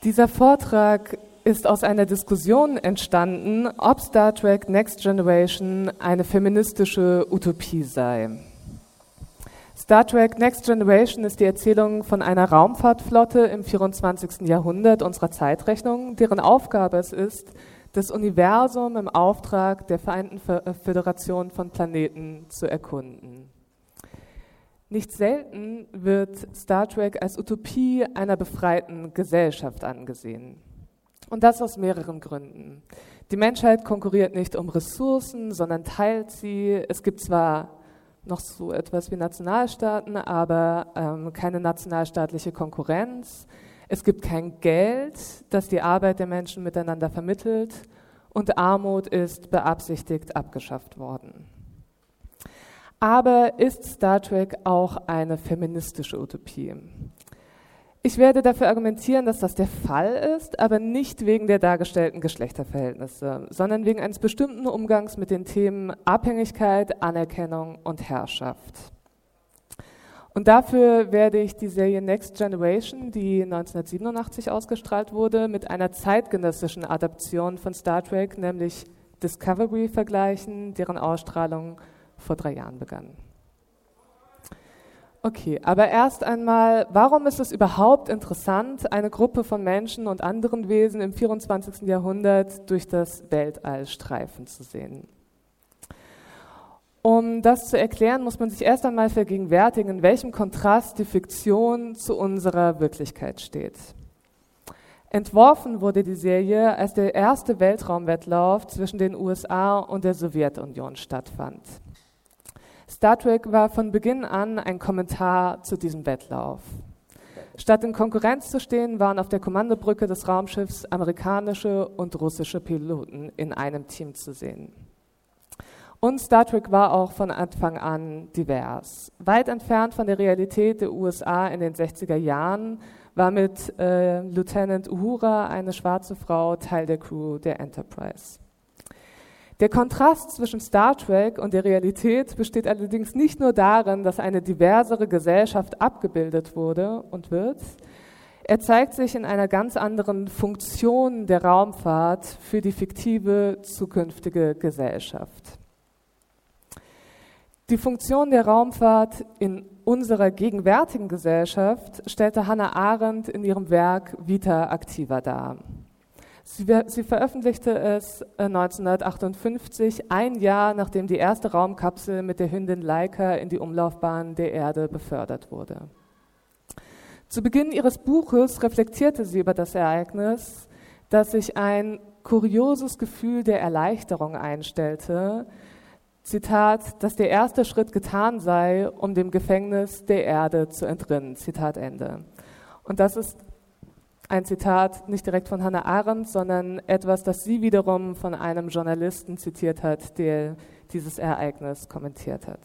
Dieser Vortrag ist aus einer Diskussion entstanden, ob Star Trek Next Generation eine feministische Utopie sei. Star Trek Next Generation ist die Erzählung von einer Raumfahrtflotte im 24. Jahrhundert unserer Zeitrechnung, deren Aufgabe es ist, das Universum im Auftrag der Vereinten Föderation von Planeten zu erkunden. Nicht selten wird Star Trek als Utopie einer befreiten Gesellschaft angesehen. Und das aus mehreren Gründen. Die Menschheit konkurriert nicht um Ressourcen, sondern teilt sie. Es gibt zwar noch so etwas wie Nationalstaaten, aber keine nationalstaatliche Konkurrenz. Es gibt kein Geld, das die Arbeit der Menschen miteinander vermittelt. Und Armut ist beabsichtigt abgeschafft worden. Aber ist Star Trek auch eine feministische Utopie? Ich werde dafür argumentieren, dass das der Fall ist, aber nicht wegen der dargestellten Geschlechterverhältnisse, sondern wegen eines bestimmten Umgangs mit den Themen Abhängigkeit, Anerkennung und Herrschaft. Und dafür werde ich die Serie Next Generation, die 1987 ausgestrahlt wurde, mit einer zeitgenössischen Adaption von Star Trek, nämlich Discovery, vergleichen, deren Ausstrahlung vor 3 Jahren begann. Okay, aber erst einmal, warum ist es überhaupt interessant, eine Gruppe von Menschen und anderen Wesen im 24. Jahrhundert durch das Weltall streifen zu sehen? Um das zu erklären, muss man sich erst einmal vergegenwärtigen, in welchem Kontrast die Fiktion zu unserer Wirklichkeit steht. Entworfen wurde die Serie, als der erste Weltraumwettlauf zwischen den USA und der Sowjetunion stattfand. Star Trek war von Beginn an ein Kommentar zu diesem Wettlauf. Statt in Konkurrenz zu stehen, waren auf der Kommandobrücke des Raumschiffs amerikanische und russische Piloten in einem Team zu sehen. Und Star Trek war auch von Anfang an divers. Weit entfernt von der Realität der USA in den 60er Jahren war mit Lieutenant Uhura, eine schwarze Frau, Teil der Crew der Enterprise. Der Kontrast zwischen Star Trek und der Realität besteht allerdings nicht nur darin, dass eine diversere Gesellschaft abgebildet wurde und wird. Er zeigt sich in einer ganz anderen Funktion der Raumfahrt für die fiktive zukünftige Gesellschaft. Die Funktion der Raumfahrt in unserer gegenwärtigen Gesellschaft stellte Hannah Arendt in ihrem Werk Vita Activa dar. Sie veröffentlichte es 1958, ein Jahr nachdem die erste Raumkapsel mit der Hündin Laika in die Umlaufbahn der Erde befördert wurde. Zu Beginn ihres Buches reflektierte sie über das Ereignis, dass sich ein kurioses Gefühl der Erleichterung einstellte, Zitat, dass der erste Schritt getan sei, um dem Gefängnis der Erde zu entrinnen, Zitat Ende. Und das ist ein Zitat nicht direkt von Hannah Arendt, sondern etwas, das sie wiederum von einem Journalisten zitiert hat, der dieses Ereignis kommentiert hat.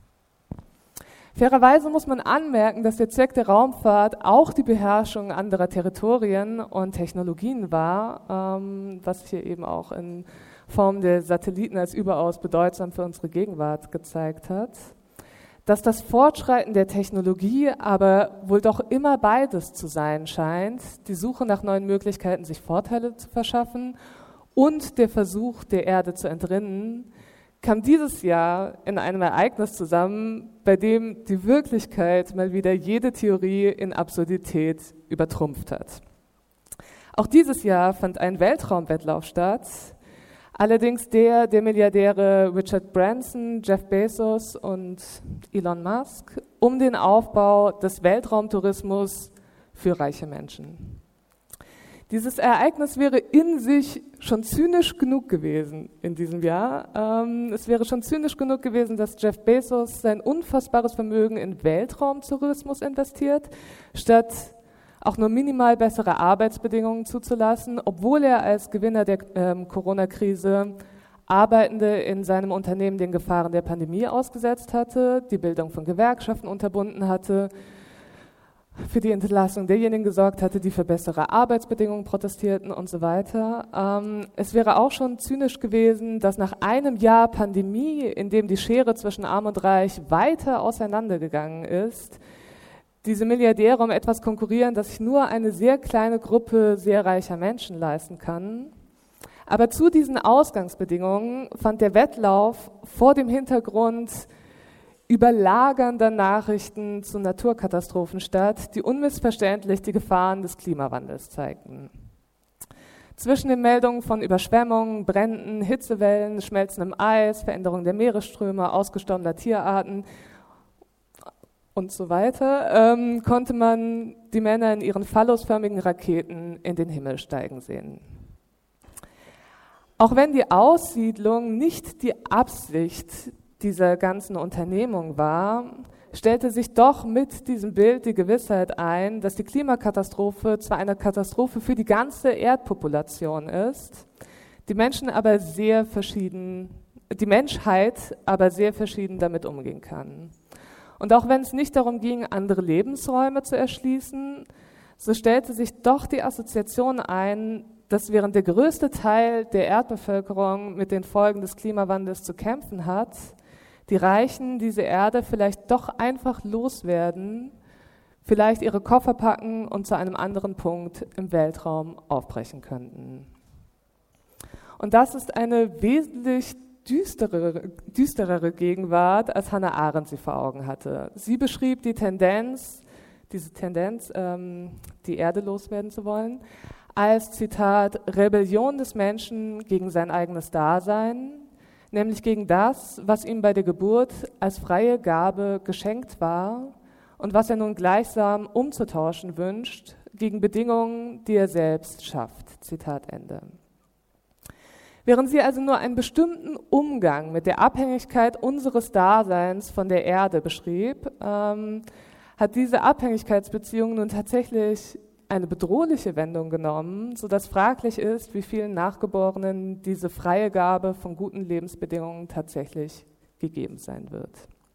Fairerweise muss man anmerken, dass der Zweck der Raumfahrt auch die Beherrschung anderer Territorien und Technologien war, was hier eben auch in Form der Satelliten als überaus bedeutsam für unsere Gegenwart gezeigt hat. Dass das Fortschreiten der Technologie aber wohl doch immer beides zu sein scheint, die Suche nach neuen Möglichkeiten, sich Vorteile zu verschaffen und der Versuch, der Erde zu entrinnen, kam dieses Jahr in einem Ereignis zusammen, bei dem die Wirklichkeit mal wieder jede Theorie in Absurdität übertrumpft hat. Auch dieses Jahr fand ein Weltraumwettlauf statt, allerdings der Milliardäre Richard Branson, Jeff Bezos und Elon Musk um den Aufbau des Weltraumtourismus für reiche Menschen. Dieses Ereignis wäre in sich schon zynisch genug gewesen in diesem Jahr. Es wäre schon zynisch genug gewesen, dass Jeff Bezos sein unfassbares Vermögen in Weltraumtourismus investiert, statt auch nur minimal bessere Arbeitsbedingungen zuzulassen, obwohl er als Gewinner der Corona-Krise Arbeitende in seinem Unternehmen den Gefahren der Pandemie ausgesetzt hatte, die Bildung von Gewerkschaften unterbunden hatte, für die Entlassung derjenigen gesorgt hatte, die für bessere Arbeitsbedingungen protestierten und so weiter. Es wäre auch schon zynisch gewesen, dass nach einem Jahr Pandemie, in dem die Schere zwischen Arm und Reich weiter auseinandergegangen ist, diese Milliardäre um etwas konkurrieren, das sich nur eine sehr kleine Gruppe sehr reicher Menschen leisten kann. Aber zu diesen Ausgangsbedingungen fand der Wettlauf vor dem Hintergrund überlagernder Nachrichten zu Naturkatastrophen statt, die unmissverständlich die Gefahren des Klimawandels zeigten. Zwischen den Meldungen von Überschwemmungen, Bränden, Hitzewellen, schmelzendem Eis, Veränderung der Meeresströme, ausgestorbener Tierarten und so weiter, konnte man die Männer in ihren phallusförmigen Raketen in den Himmel steigen sehen. Auch wenn die Aussiedlung nicht die Absicht dieser ganzen Unternehmung war, stellte sich doch mit diesem Bild die Gewissheit ein, dass die Klimakatastrophe zwar eine Katastrophe für die ganze Erdpopulation ist, die Menschheit aber sehr verschieden damit umgehen kann. Und auch wenn es nicht darum ging, andere Lebensräume zu erschließen, so stellte sich doch die Assoziation ein, dass während der größte Teil der Erdbevölkerung mit den Folgen des Klimawandels zu kämpfen hat, die Reichen diese Erde vielleicht doch einfach loswerden, vielleicht ihre Koffer packen und zu einem anderen Punkt im Weltraum aufbrechen könnten. Und das ist eine wesentlich düsterere Gegenwart, als Hannah Arendt sie vor Augen hatte. Sie beschrieb diese Tendenz, die Erde loswerden zu wollen, als, Zitat, Rebellion des Menschen gegen sein eigenes Dasein, nämlich gegen das, was ihm bei der Geburt als freie Gabe geschenkt war und was er nun gleichsam umzutauschen wünscht gegen Bedingungen, die er selbst schafft. Zitat Ende. Während sie also nur einen bestimmten Umgang mit der Abhängigkeit unseres Daseins von der Erde beschrieb, hat diese Abhängigkeitsbeziehung nun tatsächlich eine bedrohliche Wendung genommen, sodass fraglich ist, wie vielen Nachgeborenen diese freie Gabe von guten Lebensbedingungen tatsächlich gegeben sein wird.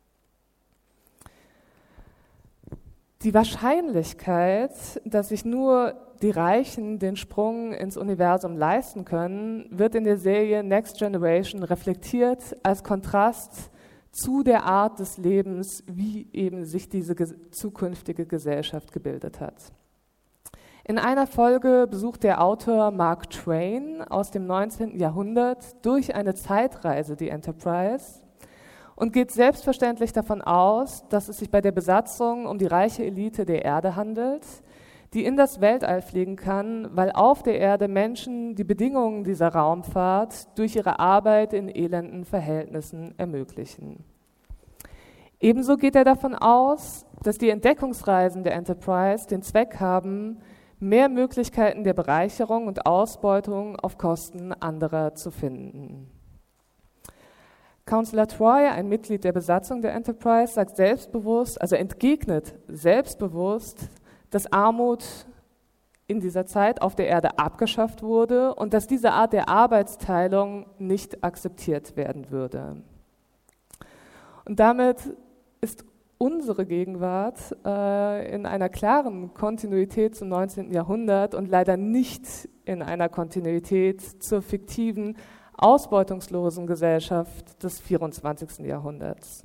Die Wahrscheinlichkeit, dass sich nur die Reichen den Sprung ins Universum leisten können, wird in der Serie Next Generation reflektiert als Kontrast zu der Art des Lebens, wie eben sich diese zukünftige Gesellschaft gebildet hat. In einer Folge besucht der Autor Mark Twain aus dem 19. Jahrhundert durch eine Zeitreise die Enterprise und geht selbstverständlich davon aus, dass es sich bei der Besatzung um die reiche Elite der Erde handelt, die in das Weltall fliegen kann, weil auf der Erde Menschen die Bedingungen dieser Raumfahrt durch ihre Arbeit in elenden Verhältnissen ermöglichen. Ebenso geht er davon aus, dass die Entdeckungsreisen der Enterprise den Zweck haben, mehr Möglichkeiten der Bereicherung und Ausbeutung auf Kosten anderer zu finden. Counselor Troy, ein Mitglied der Besatzung der Enterprise, sagt selbstbewusst, also entgegnet selbstbewusst, dass Armut in dieser Zeit auf der Erde abgeschafft wurde und dass diese Art der Arbeitsteilung nicht akzeptiert werden würde. Und damit ist unsere Gegenwart in einer klaren Kontinuität zum 19. Jahrhundert und leider nicht in einer Kontinuität zur fiktiven, ausbeutungslosen Gesellschaft des 24. Jahrhunderts.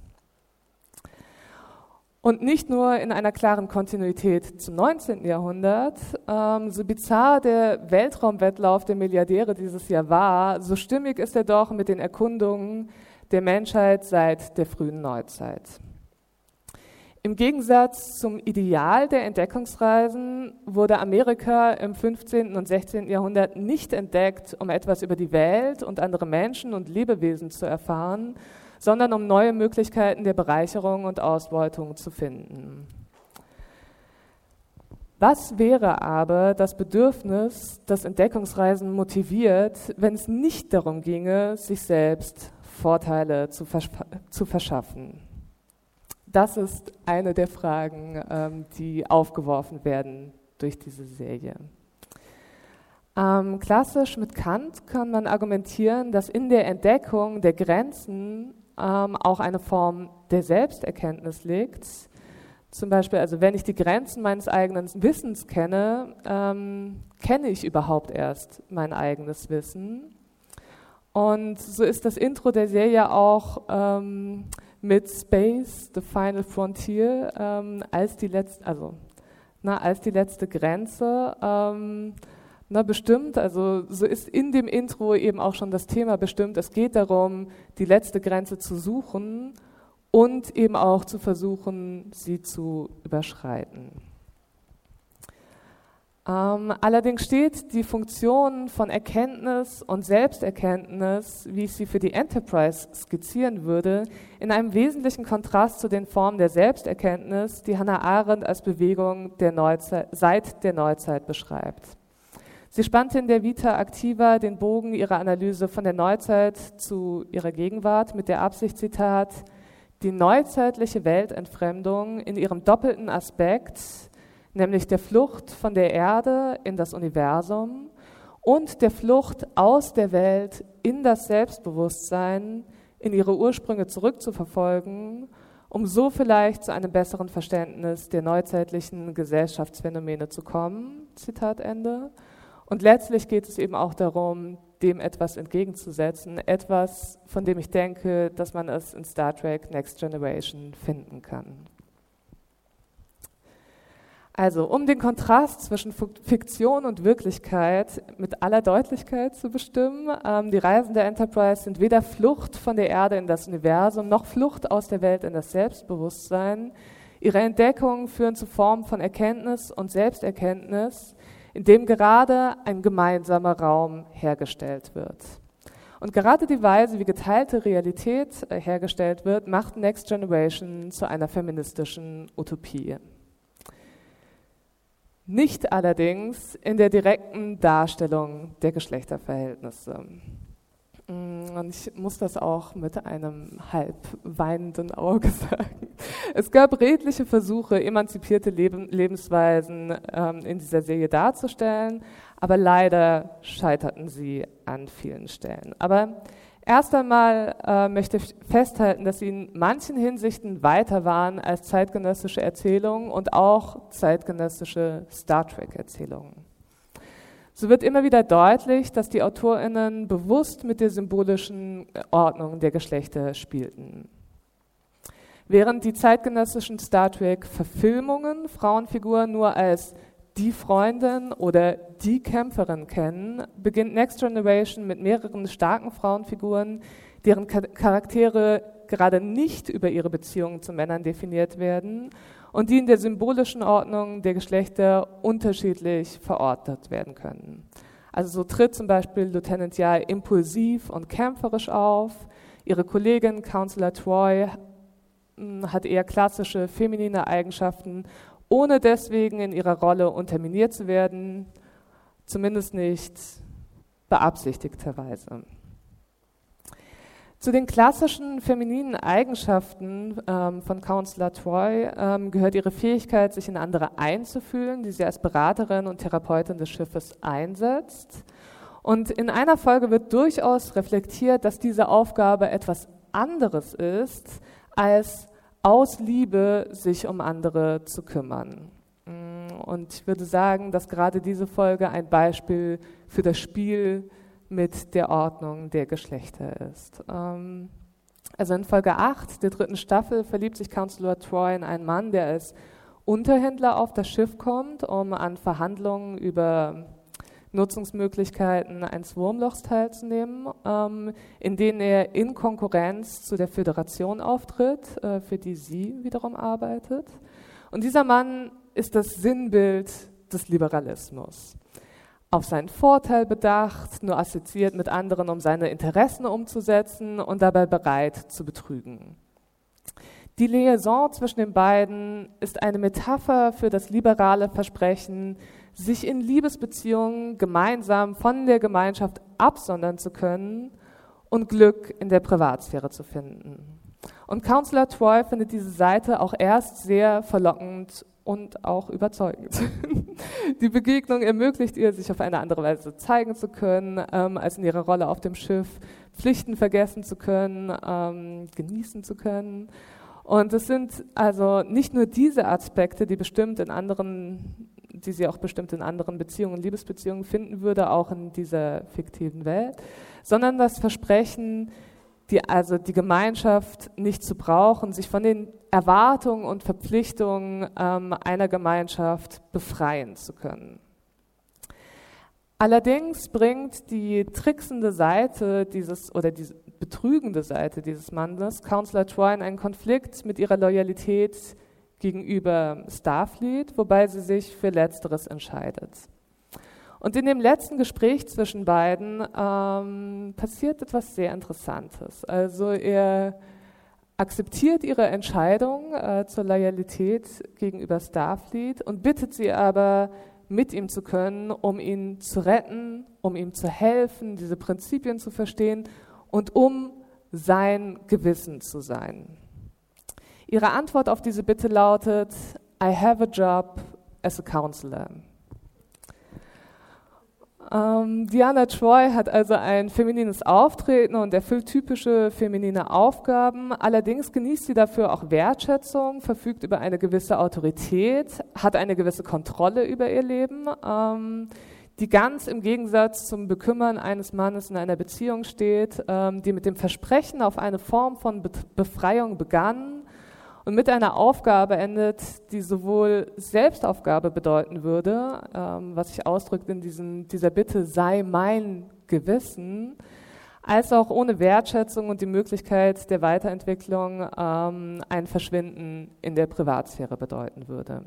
Und nicht nur in einer klaren Kontinuität zum 19. Jahrhundert, so bizarr der Weltraumwettlauf der Milliardäre dieses Jahr war, so stimmig ist er doch mit den Erkundungen der Menschheit seit der frühen Neuzeit. Im Gegensatz zum Ideal der Entdeckungsreisen wurde Amerika im 15. und 16. Jahrhundert nicht entdeckt, um etwas über die Welt und andere Menschen und Lebewesen zu erfahren, sondern um neue Möglichkeiten der Bereicherung und Ausbeutung zu finden. Was wäre aber das Bedürfnis, das Entdeckungsreisen motiviert, wenn es nicht darum ginge, sich selbst Vorteile zu verschaffen? Das ist eine der Fragen, die aufgeworfen werden durch diese Serie. Klassisch mit Kant kann man argumentieren, dass in der Entdeckung der Grenzen auch eine Form der Selbsterkenntnis liegt. Zum Beispiel, also wenn ich die Grenzen meines eigenen Wissens kenne, kenne ich überhaupt erst mein eigenes Wissen. Und so ist das Intro der Serie auch mit Space, The Final Frontier, als die letzte Grenze bestimmt. Also so ist in dem Intro eben auch schon das Thema bestimmt. Es geht darum, die letzte Grenze zu suchen und eben auch zu versuchen, sie zu überschreiten. Allerdings steht die Funktion von Erkenntnis und Selbsterkenntnis, wie ich sie für die Enterprise skizzieren würde, in einem wesentlichen Kontrast zu den Formen der Selbsterkenntnis, die Hannah Arendt als Bewegung der Neuzeit, seit der Neuzeit beschreibt. Sie spannte in der Vita Activa den Bogen ihrer Analyse von der Neuzeit zu ihrer Gegenwart mit der Absicht, Zitat, die neuzeitliche Weltentfremdung in ihrem doppelten Aspekt, nämlich der Flucht von der Erde in das Universum und der Flucht aus der Welt in das Selbstbewusstsein, in ihre Ursprünge zurückzuverfolgen, um so vielleicht zu einem besseren Verständnis der neuzeitlichen Gesellschaftsphänomene zu kommen. Zitat Ende. Und letztlich geht es eben auch darum, dem etwas entgegenzusetzen, etwas, von dem ich denke, dass man es in Star Trek Next Generation finden kann. Also, um den Kontrast zwischen Fiktion und Wirklichkeit mit aller Deutlichkeit zu bestimmen, die Reisen der Enterprise sind weder Flucht von der Erde in das Universum, noch Flucht aus der Welt in das Selbstbewusstsein. Ihre Entdeckungen führen zu Formen von Erkenntnis und Selbsterkenntnis, in dem gerade ein gemeinsamer Raum hergestellt wird. Und gerade die Weise, wie geteilte Realität hergestellt wird, macht Next Generation zu einer feministischen Utopie. Nicht allerdings in der direkten Darstellung der Geschlechterverhältnisse. Und ich muss das auch mit einem halb weinenden Auge sagen. Es gab redliche Versuche, emanzipierte Lebensweisen in dieser Serie darzustellen, aber leider scheiterten sie an vielen Stellen. Aber erst einmal möchte ich festhalten, dass sie in manchen Hinsichten weiter waren als zeitgenössische Erzählungen und auch zeitgenössische Star Trek-Erzählungen. So wird immer wieder deutlich, dass die AutorInnen bewusst mit der symbolischen Ordnung der Geschlechter spielten. Während die zeitgenössischen Star Trek-Verfilmungen Frauenfiguren nur als die Freundin oder die Kämpferin kennen, beginnt Next Generation mit mehreren starken Frauenfiguren, deren Charaktere gerade nicht über ihre Beziehungen zu Männern definiert werden und die in der symbolischen Ordnung der Geschlechter unterschiedlich verortet werden können. Also so tritt zum Beispiel Lieutenant Yai impulsiv und kämpferisch auf, ihre Kollegin Counselor Troi hat eher klassische feminine Eigenschaften, ohne deswegen in ihrer Rolle unterminiert zu werden, zumindest nicht beabsichtigterweise. Zu den klassischen femininen Eigenschaften von Counselor Troi gehört ihre Fähigkeit, sich in andere einzufühlen, die sie als Beraterin und Therapeutin des Schiffes einsetzt. Und in einer Folge wird durchaus reflektiert, dass diese Aufgabe etwas anderes ist, als aus Liebe sich um andere zu kümmern. Und ich würde sagen, dass gerade diese Folge ein Beispiel für das Spiel mit der Ordnung der Geschlechter ist. Also in Folge 8 der 3. Staffel verliebt sich Counselor Troi in einen Mann, der als Unterhändler auf das Schiff kommt, um an Verhandlungen über Nutzungsmöglichkeiten eines Wurmlochs teilzunehmen, in denen er in Konkurrenz zu der Föderation auftritt, für die sie wiederum arbeitet. Und dieser Mann ist das Sinnbild des Liberalismus. Auf seinen Vorteil bedacht, nur assoziiert mit anderen, um seine Interessen umzusetzen und dabei bereit zu betrügen. Die Liaison zwischen den beiden ist eine Metapher für das liberale Versprechen, sich in Liebesbeziehungen gemeinsam von der Gemeinschaft absondern zu können und Glück in der Privatsphäre zu finden. Und Counselor Troi findet diese Seite auch erst sehr verlockend und auch überzeugend. Die Begegnung ermöglicht ihr, sich auf eine andere Weise zeigen zu können, als in ihrer Rolle auf dem Schiff, Pflichten vergessen zu können, genießen zu können. Und es sind also nicht nur diese Aspekte, die sie auch bestimmt in anderen Beziehungen, Liebesbeziehungen finden würde, auch in dieser fiktiven Welt, sondern das Versprechen, die Gemeinschaft nicht zu brauchen, sich von den Erwartungen und Verpflichtungen einer Gemeinschaft befreien zu können. Allerdings bringt die tricksende Seite die betrügende Seite dieses Mannes Counselor Troi in einen Konflikt mit ihrer Loyalität gegenüber Starfleet, wobei sie sich für Letzteres entscheidet. Und in dem letzten Gespräch zwischen beiden passiert etwas sehr Interessantes. Also er akzeptiert ihre Entscheidung zur Loyalität gegenüber Starfleet und bittet sie aber, mit ihm zu können, um ihn zu retten, um ihm zu helfen, diese Prinzipien zu verstehen und um sein Gewissen zu sein. Ihre Antwort auf diese Bitte lautet: I have a job as a counselor. Deanna Troi hat also ein feminines Auftreten und erfüllt typische feminine Aufgaben. Allerdings genießt sie dafür auch Wertschätzung, verfügt über eine gewisse Autorität, hat eine gewisse Kontrolle über ihr Leben, die ganz im Gegensatz zum Bekümmern eines Mannes in einer Beziehung steht, die mit dem Versprechen auf eine Form von Befreiung begann und mit einer Aufgabe endet, die sowohl Selbstaufgabe bedeuten würde, was sich ausdrückt in dieser Bitte, sei mein Gewissen, als auch ohne Wertschätzung und die Möglichkeit der Weiterentwicklung ein Verschwinden in der Privatsphäre bedeuten würde.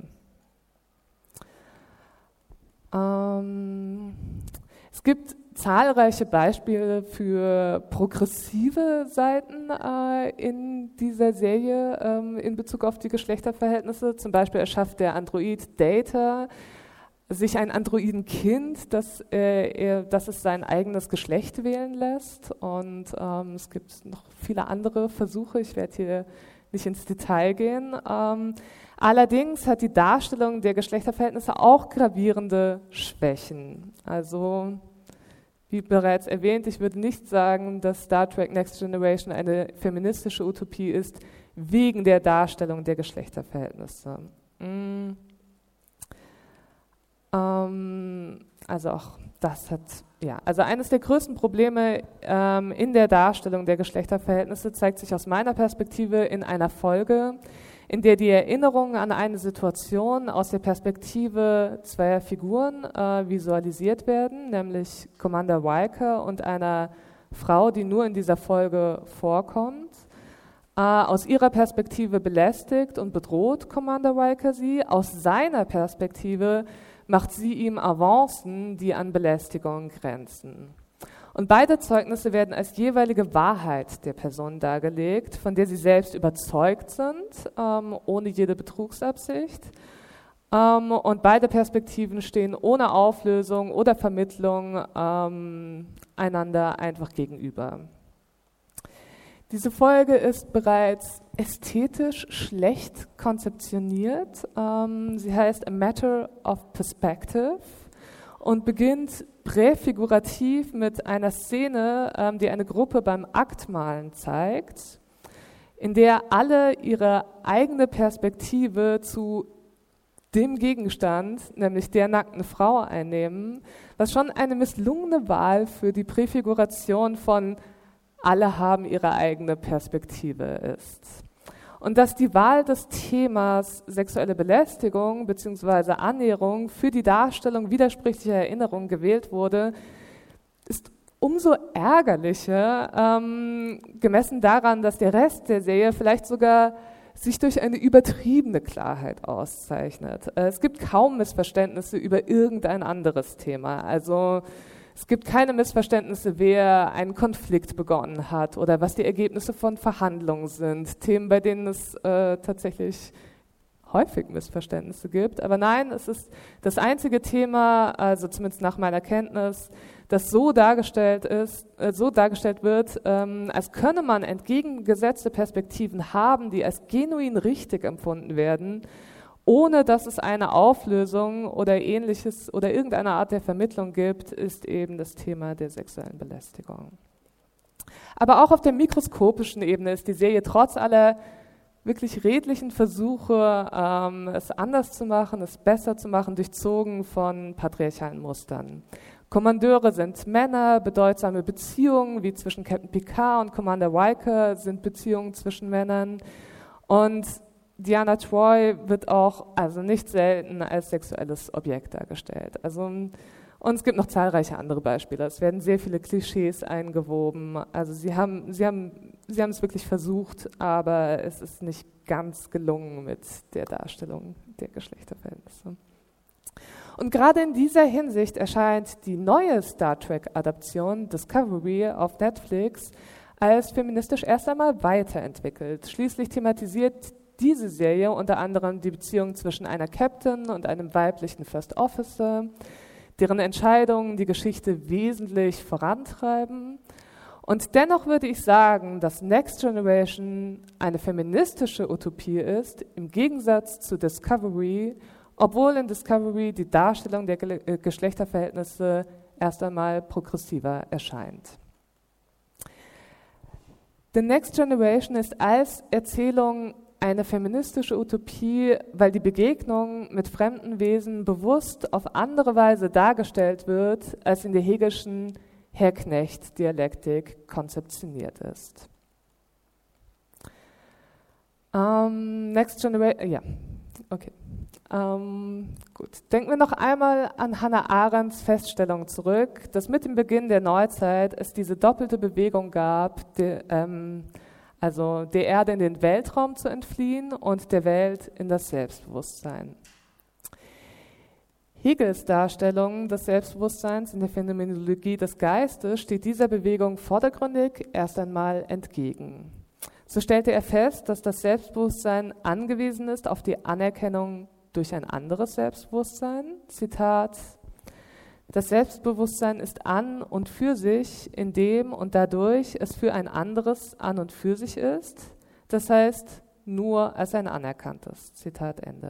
Es gibt zahlreiche Beispiele für progressive Seiten in dieser Serie in Bezug auf die Geschlechterverhältnisse. Zum Beispiel erschafft der Android Data sich ein Androidenkind, das es sein eigenes Geschlecht wählen lässt. Und es gibt noch viele andere Versuche. Ich werde hier nicht ins Detail gehen. Allerdings hat die Darstellung der Geschlechterverhältnisse auch gravierende Schwächen. Also, wie bereits erwähnt, ich würde nicht sagen, dass Star Trek Next Generation eine feministische Utopie ist, wegen der Darstellung der Geschlechterverhältnisse. Also auch das also eines der größten Probleme in der Darstellung der Geschlechterverhältnisse zeigt sich aus meiner Perspektive in einer Folge, in der die Erinnerungen an eine Situation aus der Perspektive zweier Figuren visualisiert werden, nämlich Commander Riker und einer Frau, die nur in dieser Folge vorkommt. Aus ihrer Perspektive belästigt und bedroht Commander Riker sie, aus seiner Perspektive macht sie ihm Avancen, die an Belästigung grenzen. Und beide Zeugnisse werden als jeweilige Wahrheit der Person dargelegt, von der sie selbst überzeugt sind, ohne jede Betrugsabsicht. Und beide Perspektiven stehen ohne Auflösung oder Vermittlung einander einfach gegenüber. Diese Folge ist bereits ästhetisch schlecht konzeptioniert. Sie heißt A Matter of Perspective und beginnt präfigurativ mit einer Szene, die eine Gruppe beim Aktmalen zeigt, in der alle ihre eigene Perspektive zu dem Gegenstand, nämlich der nackten Frau, einnehmen, was schon eine misslungene Wahl für die Präfiguration von alle haben ihre eigene Perspektive ist. Und dass die Wahl des Themas sexuelle Belästigung bzw. Annäherung für die Darstellung widersprüchlicher Erinnerungen gewählt wurde, ist umso ärgerlicher, gemessen daran, dass der Rest der Serie vielleicht sogar sich durch eine übertriebene Klarheit auszeichnet. Es gibt kaum Missverständnisse über irgendein anderes Thema. Also es gibt keine Missverständnisse, wer einen Konflikt begonnen hat oder was die Ergebnisse von Verhandlungen sind. Themen, bei denen es tatsächlich häufig Missverständnisse gibt. Aber nein, es ist das einzige Thema, also zumindest nach meiner Kenntnis, das so dargestellt wird, als könne man entgegengesetzte Perspektiven haben, die als genuin richtig empfunden werden, ohne dass es eine Auflösung oder Ähnliches oder irgendeine Art der Vermittlung gibt, ist eben das Thema der sexuellen Belästigung. Aber auch auf der mikroskopischen Ebene ist die Serie trotz aller wirklich redlichen Versuche, es anders zu machen, es besser zu machen, durchzogen von patriarchalen Mustern. Kommandeure sind Männer, bedeutsame Beziehungen wie zwischen Captain Picard und Commander Riker sind Beziehungen zwischen Männern. Und Deanna Troi wird auch nicht selten als sexuelles Objekt dargestellt. Und es gibt noch zahlreiche andere Beispiele. Es werden sehr viele Klischees eingewoben. Also sie haben es wirklich versucht, aber es ist nicht ganz gelungen mit der Darstellung der Geschlechterverhältnisse. Und gerade in dieser Hinsicht erscheint die neue Star Trek-Adaption Discovery auf Netflix als feministisch erst einmal weiterentwickelt. Schließlich thematisiert diese Serie unter anderem die Beziehung zwischen einer Captain und einem weiblichen First Officer, deren Entscheidungen die Geschichte wesentlich vorantreiben. Und dennoch würde ich sagen, dass Next Generation eine feministische Utopie ist, im Gegensatz zu Discovery, obwohl in Discovery die Darstellung der Geschlechterverhältnisse erst einmal progressiver erscheint. The Next Generation ist als Erzählung eine feministische Utopie, weil die Begegnung mit fremden Wesen bewusst auf andere Weise dargestellt wird, als in der Hegelschen Herr-Knecht-Dialektik konzeptioniert ist. Next Generation, ja, okay. Gut. Denken wir noch einmal an Hannah Arendts Feststellung zurück, dass mit dem Beginn der Neuzeit es diese doppelte Bewegung gab, der Erde in den Weltraum zu entfliehen und der Welt in das Selbstbewusstsein. Hegels Darstellung des Selbstbewusstseins in der Phänomenologie des Geistes steht dieser Bewegung vordergründig erst einmal entgegen. So stellte er fest, dass das Selbstbewusstsein angewiesen ist auf die Anerkennung durch ein anderes Selbstbewusstsein. Zitat: Das Selbstbewusstsein ist an und für sich, indem und dadurch es für ein anderes an und für sich ist, das heißt nur als ein anerkanntes. Zitat Ende.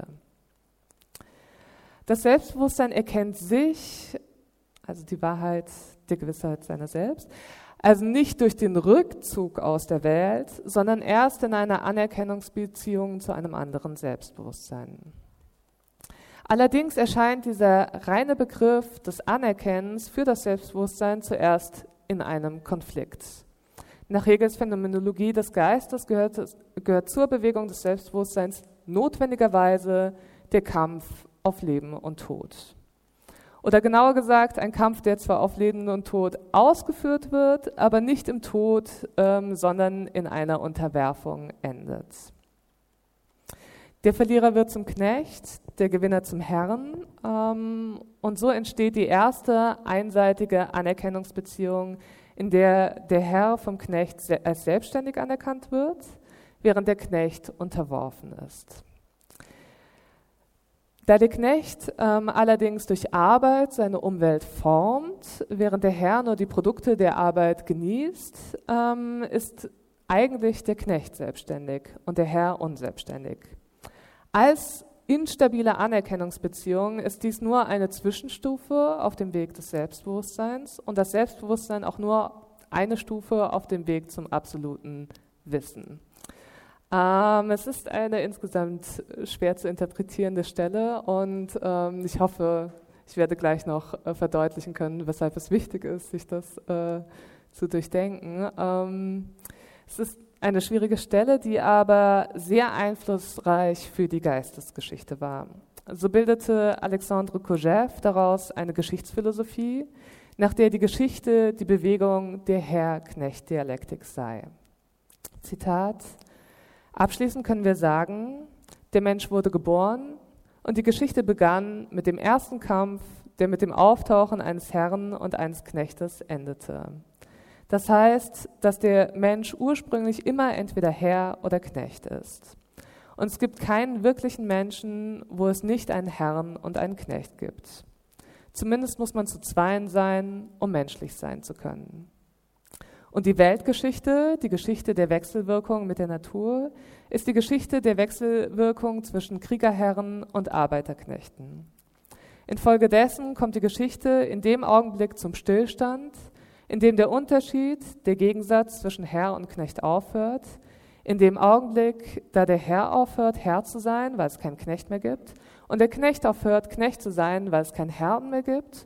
Das Selbstbewusstsein erkennt sich, also die Wahrheit der Gewissheit seiner selbst, also nicht durch den Rückzug aus der Welt, sondern erst in einer Anerkennungsbeziehung zu einem anderen Selbstbewusstsein. Allerdings erscheint dieser reine Begriff des Anerkennens für das Selbstbewusstsein zuerst in einem Konflikt. Nach Hegels Phänomenologie des Geistes gehört zur Bewegung des Selbstbewusstseins notwendigerweise der Kampf auf Leben und Tod. Oder genauer gesagt, ein Kampf, der zwar auf Leben und Tod ausgeführt wird, aber nicht im Tod, sondern in einer Unterwerfung endet. Der Verlierer wird zum Knecht, der Gewinner zum Herrn, und so entsteht die erste einseitige Anerkennungsbeziehung, in der der Herr vom Knecht als selbstständig anerkannt wird, während der Knecht unterworfen ist. Da der Knecht allerdings durch Arbeit seine Umwelt formt, während der Herr nur die Produkte der Arbeit genießt, ist eigentlich der Knecht selbstständig und der Herr unselbstständig. Als instabile Anerkennungsbeziehung ist dies nur eine Zwischenstufe auf dem Weg des Selbstbewusstseins und das Selbstbewusstsein auch nur eine Stufe auf dem Weg zum absoluten Wissen. Es ist eine insgesamt schwer zu interpretierende Stelle und ich hoffe, ich werde gleich noch verdeutlichen können, weshalb es wichtig ist, sich das zu durchdenken. Es ist eine schwierige Stelle, die aber sehr einflussreich für die Geistesgeschichte war. So bildete Alexandre Kojève daraus eine Geschichtsphilosophie, nach der die Geschichte die Bewegung der Herr-Knecht-Dialektik sei. Zitat: Abschließend können wir sagen, der Mensch wurde geboren und die Geschichte begann mit dem ersten Kampf, der mit dem Auftauchen eines Herrn und eines Knechtes endete. Das heißt, dass der Mensch ursprünglich immer entweder Herr oder Knecht ist. Und es gibt keinen wirklichen Menschen, wo es nicht einen Herrn und einen Knecht gibt. Zumindest muss man zu zweien sein, um menschlich sein zu können. Und die Weltgeschichte, die Geschichte der Wechselwirkung mit der Natur, ist die Geschichte der Wechselwirkung zwischen Kriegerherren und Arbeiterknechten. Infolgedessen kommt die Geschichte in dem Augenblick zum Stillstand, in dem der Unterschied, der Gegensatz zwischen Herr und Knecht aufhört, in dem Augenblick, da der Herr aufhört, Herr zu sein, weil es keinen Knecht mehr gibt, und der Knecht aufhört, Knecht zu sein, weil es keinen Herrn mehr gibt,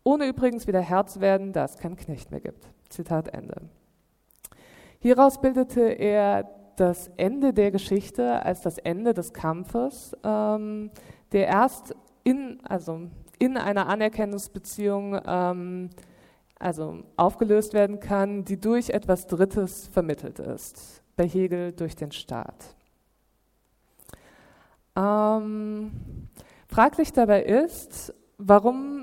ohne übrigens wieder Herr zu werden, da es keinen Knecht mehr gibt. Zitat Ende. Hieraus bildete er das Ende der Geschichte als das Ende des Kampfes, der erst in einer Anerkennungsbeziehung aufgelöst werden kann, die durch etwas Drittes vermittelt ist. Bei Hegel durch den Staat. Fraglich dabei ist, warum,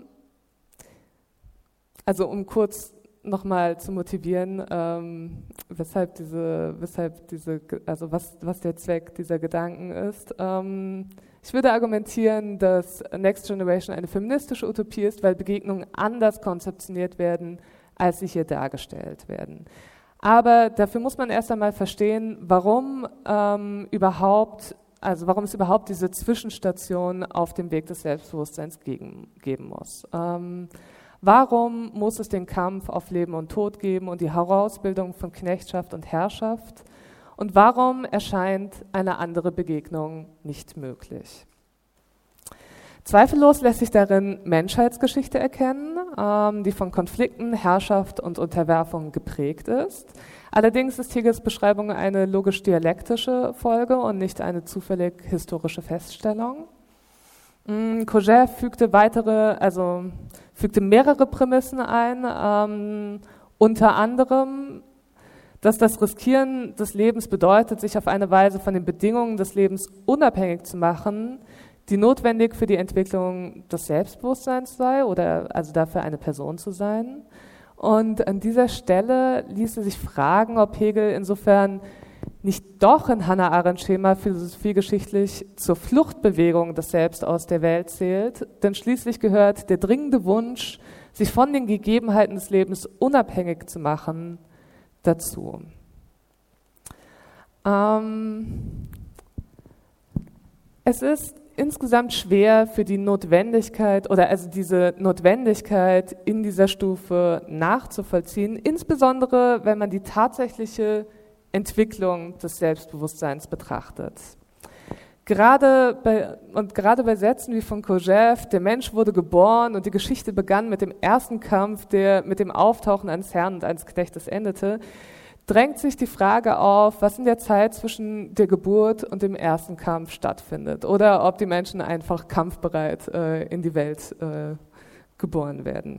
also um kurz nochmal zu motivieren, was der Zweck dieser Gedanken ist. Ich würde argumentieren, dass Next Generation eine feministische Utopie ist, weil Begegnungen anders konzeptioniert werden, als sie hier dargestellt werden. Aber dafür muss man erst einmal verstehen, warum es überhaupt diese Zwischenstation auf dem Weg des Selbstbewusstseins geben muss. Warum muss es den Kampf auf Leben und Tod geben und die Herausbildung von Knechtschaft und Herrschaft? Und warum erscheint eine andere Begegnung nicht möglich? Zweifellos lässt sich darin Menschheitsgeschichte erkennen, die von Konflikten, Herrschaft und Unterwerfung geprägt ist. Allerdings ist Hegels Beschreibung eine logisch-dialektische Folge und nicht eine zufällig historische Feststellung. Kojève fügte mehrere Prämissen ein, unter anderem, dass das Riskieren des Lebens bedeutet, sich auf eine Weise von den Bedingungen des Lebens unabhängig zu machen, die notwendig für die Entwicklung des Selbstbewusstseins sei oder also dafür eine Person zu sein. Und an dieser Stelle ließe sich fragen, ob Hegel insofern nicht doch in Hannah Arendts Schema philosophiegeschichtlich zur Fluchtbewegung des Selbst aus der Welt zählt, denn schließlich gehört der dringende Wunsch, sich von den Gegebenheiten des Lebens unabhängig zu machen, dazu. Es ist insgesamt schwer für die Notwendigkeit diese Notwendigkeit in dieser Stufe nachzuvollziehen, insbesondere wenn man die tatsächliche Entwicklung des Selbstbewusstseins betrachtet. Gerade bei Sätzen wie von Kojève, der Mensch wurde geboren und die Geschichte begann mit dem ersten Kampf, der mit dem Auftauchen eines Herrn und eines Knechtes endete, drängt sich die Frage auf, was in der Zeit zwischen der Geburt und dem ersten Kampf stattfindet oder ob die Menschen einfach kampfbereit in die Welt geboren werden.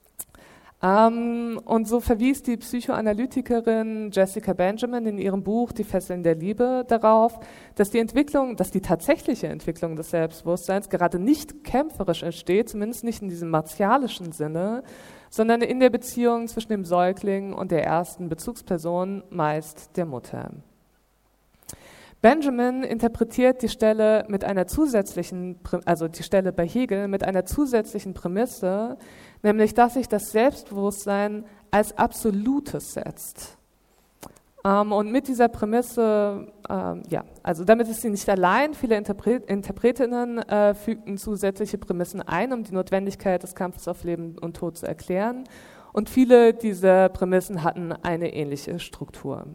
Und so verwies die Psychoanalytikerin Jessica Benjamin in ihrem Buch Die Fesseln der Liebe darauf, dass die tatsächliche Entwicklung des Selbstbewusstseins gerade nicht kämpferisch entsteht, zumindest nicht in diesem martialischen Sinne, sondern in der Beziehung zwischen dem Säugling und der ersten Bezugsperson, meist der Mutter. Benjamin interpretiert die Stelle bei Hegel mit einer zusätzlichen Prämisse, nämlich dass sich das Selbstbewusstsein als Absolutes setzt. Und mit dieser Prämisse, damit ist sie nicht allein, viele Interpretinnen fügten zusätzliche Prämissen ein, um die Notwendigkeit des Kampfes auf Leben und Tod zu erklären. Und viele dieser Prämissen hatten eine ähnliche Struktur.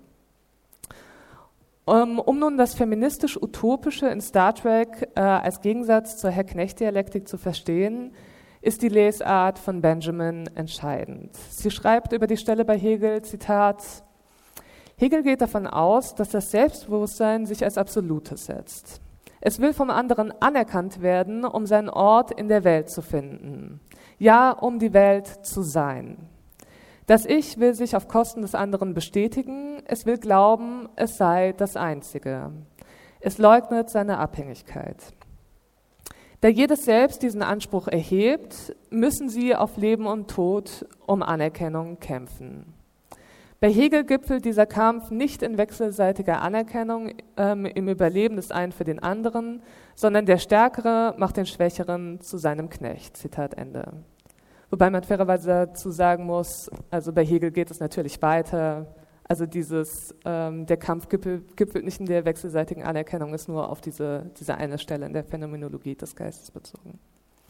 Um nun das feministisch-utopische in Star Trek als Gegensatz zur Herr-Knecht-Dialektik zu verstehen, ist die Lesart von Benjamin entscheidend. Sie schreibt über die Stelle bei Hegel, Zitat, Hegel geht davon aus, dass das Selbstbewusstsein sich als Absolutes setzt. Es will vom anderen anerkannt werden, um seinen Ort in der Welt zu finden. Ja, um die Welt zu sein. Das Ich will sich auf Kosten des anderen bestätigen, es will glauben, es sei das Einzige. Es leugnet seine Abhängigkeit. Da jedes Selbst diesen Anspruch erhebt, müssen sie auf Leben und Tod um Anerkennung kämpfen. Bei Hegel gipfelt dieser Kampf nicht in wechselseitiger Anerkennung im Überleben des einen für den anderen, sondern der Stärkere macht den Schwächeren zu seinem Knecht. Zitat Ende. Wobei man fairerweise dazu sagen muss, also bei Hegel geht es natürlich weiter, also der Kampf gipfelt nicht in der wechselseitigen Anerkennung, ist nur auf diese eine Stelle in der Phänomenologie des Geistes bezogen.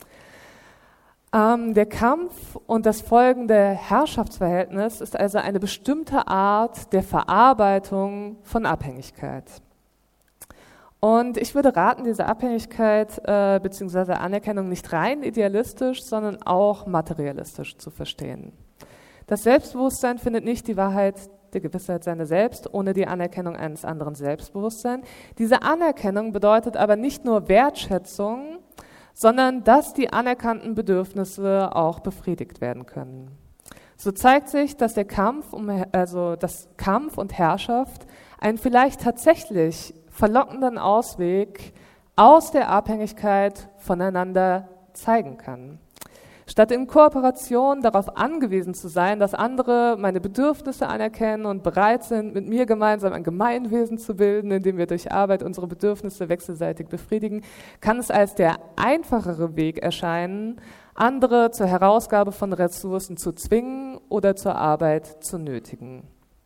Der Kampf und das folgende Herrschaftsverhältnis ist also eine bestimmte Art der Verarbeitung von Abhängigkeit. Und ich würde raten, diese Abhängigkeit bzw. Anerkennung nicht rein idealistisch, sondern auch materialistisch zu verstehen. Das Selbstbewusstsein findet nicht die Wahrheit, die Gewissheit seiner selbst ohne die Anerkennung eines anderen Selbstbewusstseins. Diese Anerkennung bedeutet aber nicht nur Wertschätzung, sondern dass die anerkannten Bedürfnisse auch befriedigt werden können. So zeigt sich, dass der Kampf und Herrschaft einen vielleicht tatsächlich verlockenden Ausweg aus der Abhängigkeit voneinander zeigen kann. Statt in Kooperation darauf angewiesen zu sein, dass andere meine Bedürfnisse anerkennen und bereit sind, mit mir gemeinsam ein Gemeinwesen zu bilden, in dem wir durch Arbeit unsere Bedürfnisse wechselseitig befriedigen, kann es als der einfachere Weg erscheinen, andere zur Herausgabe von Ressourcen zu zwingen oder zur Arbeit zu nötigen.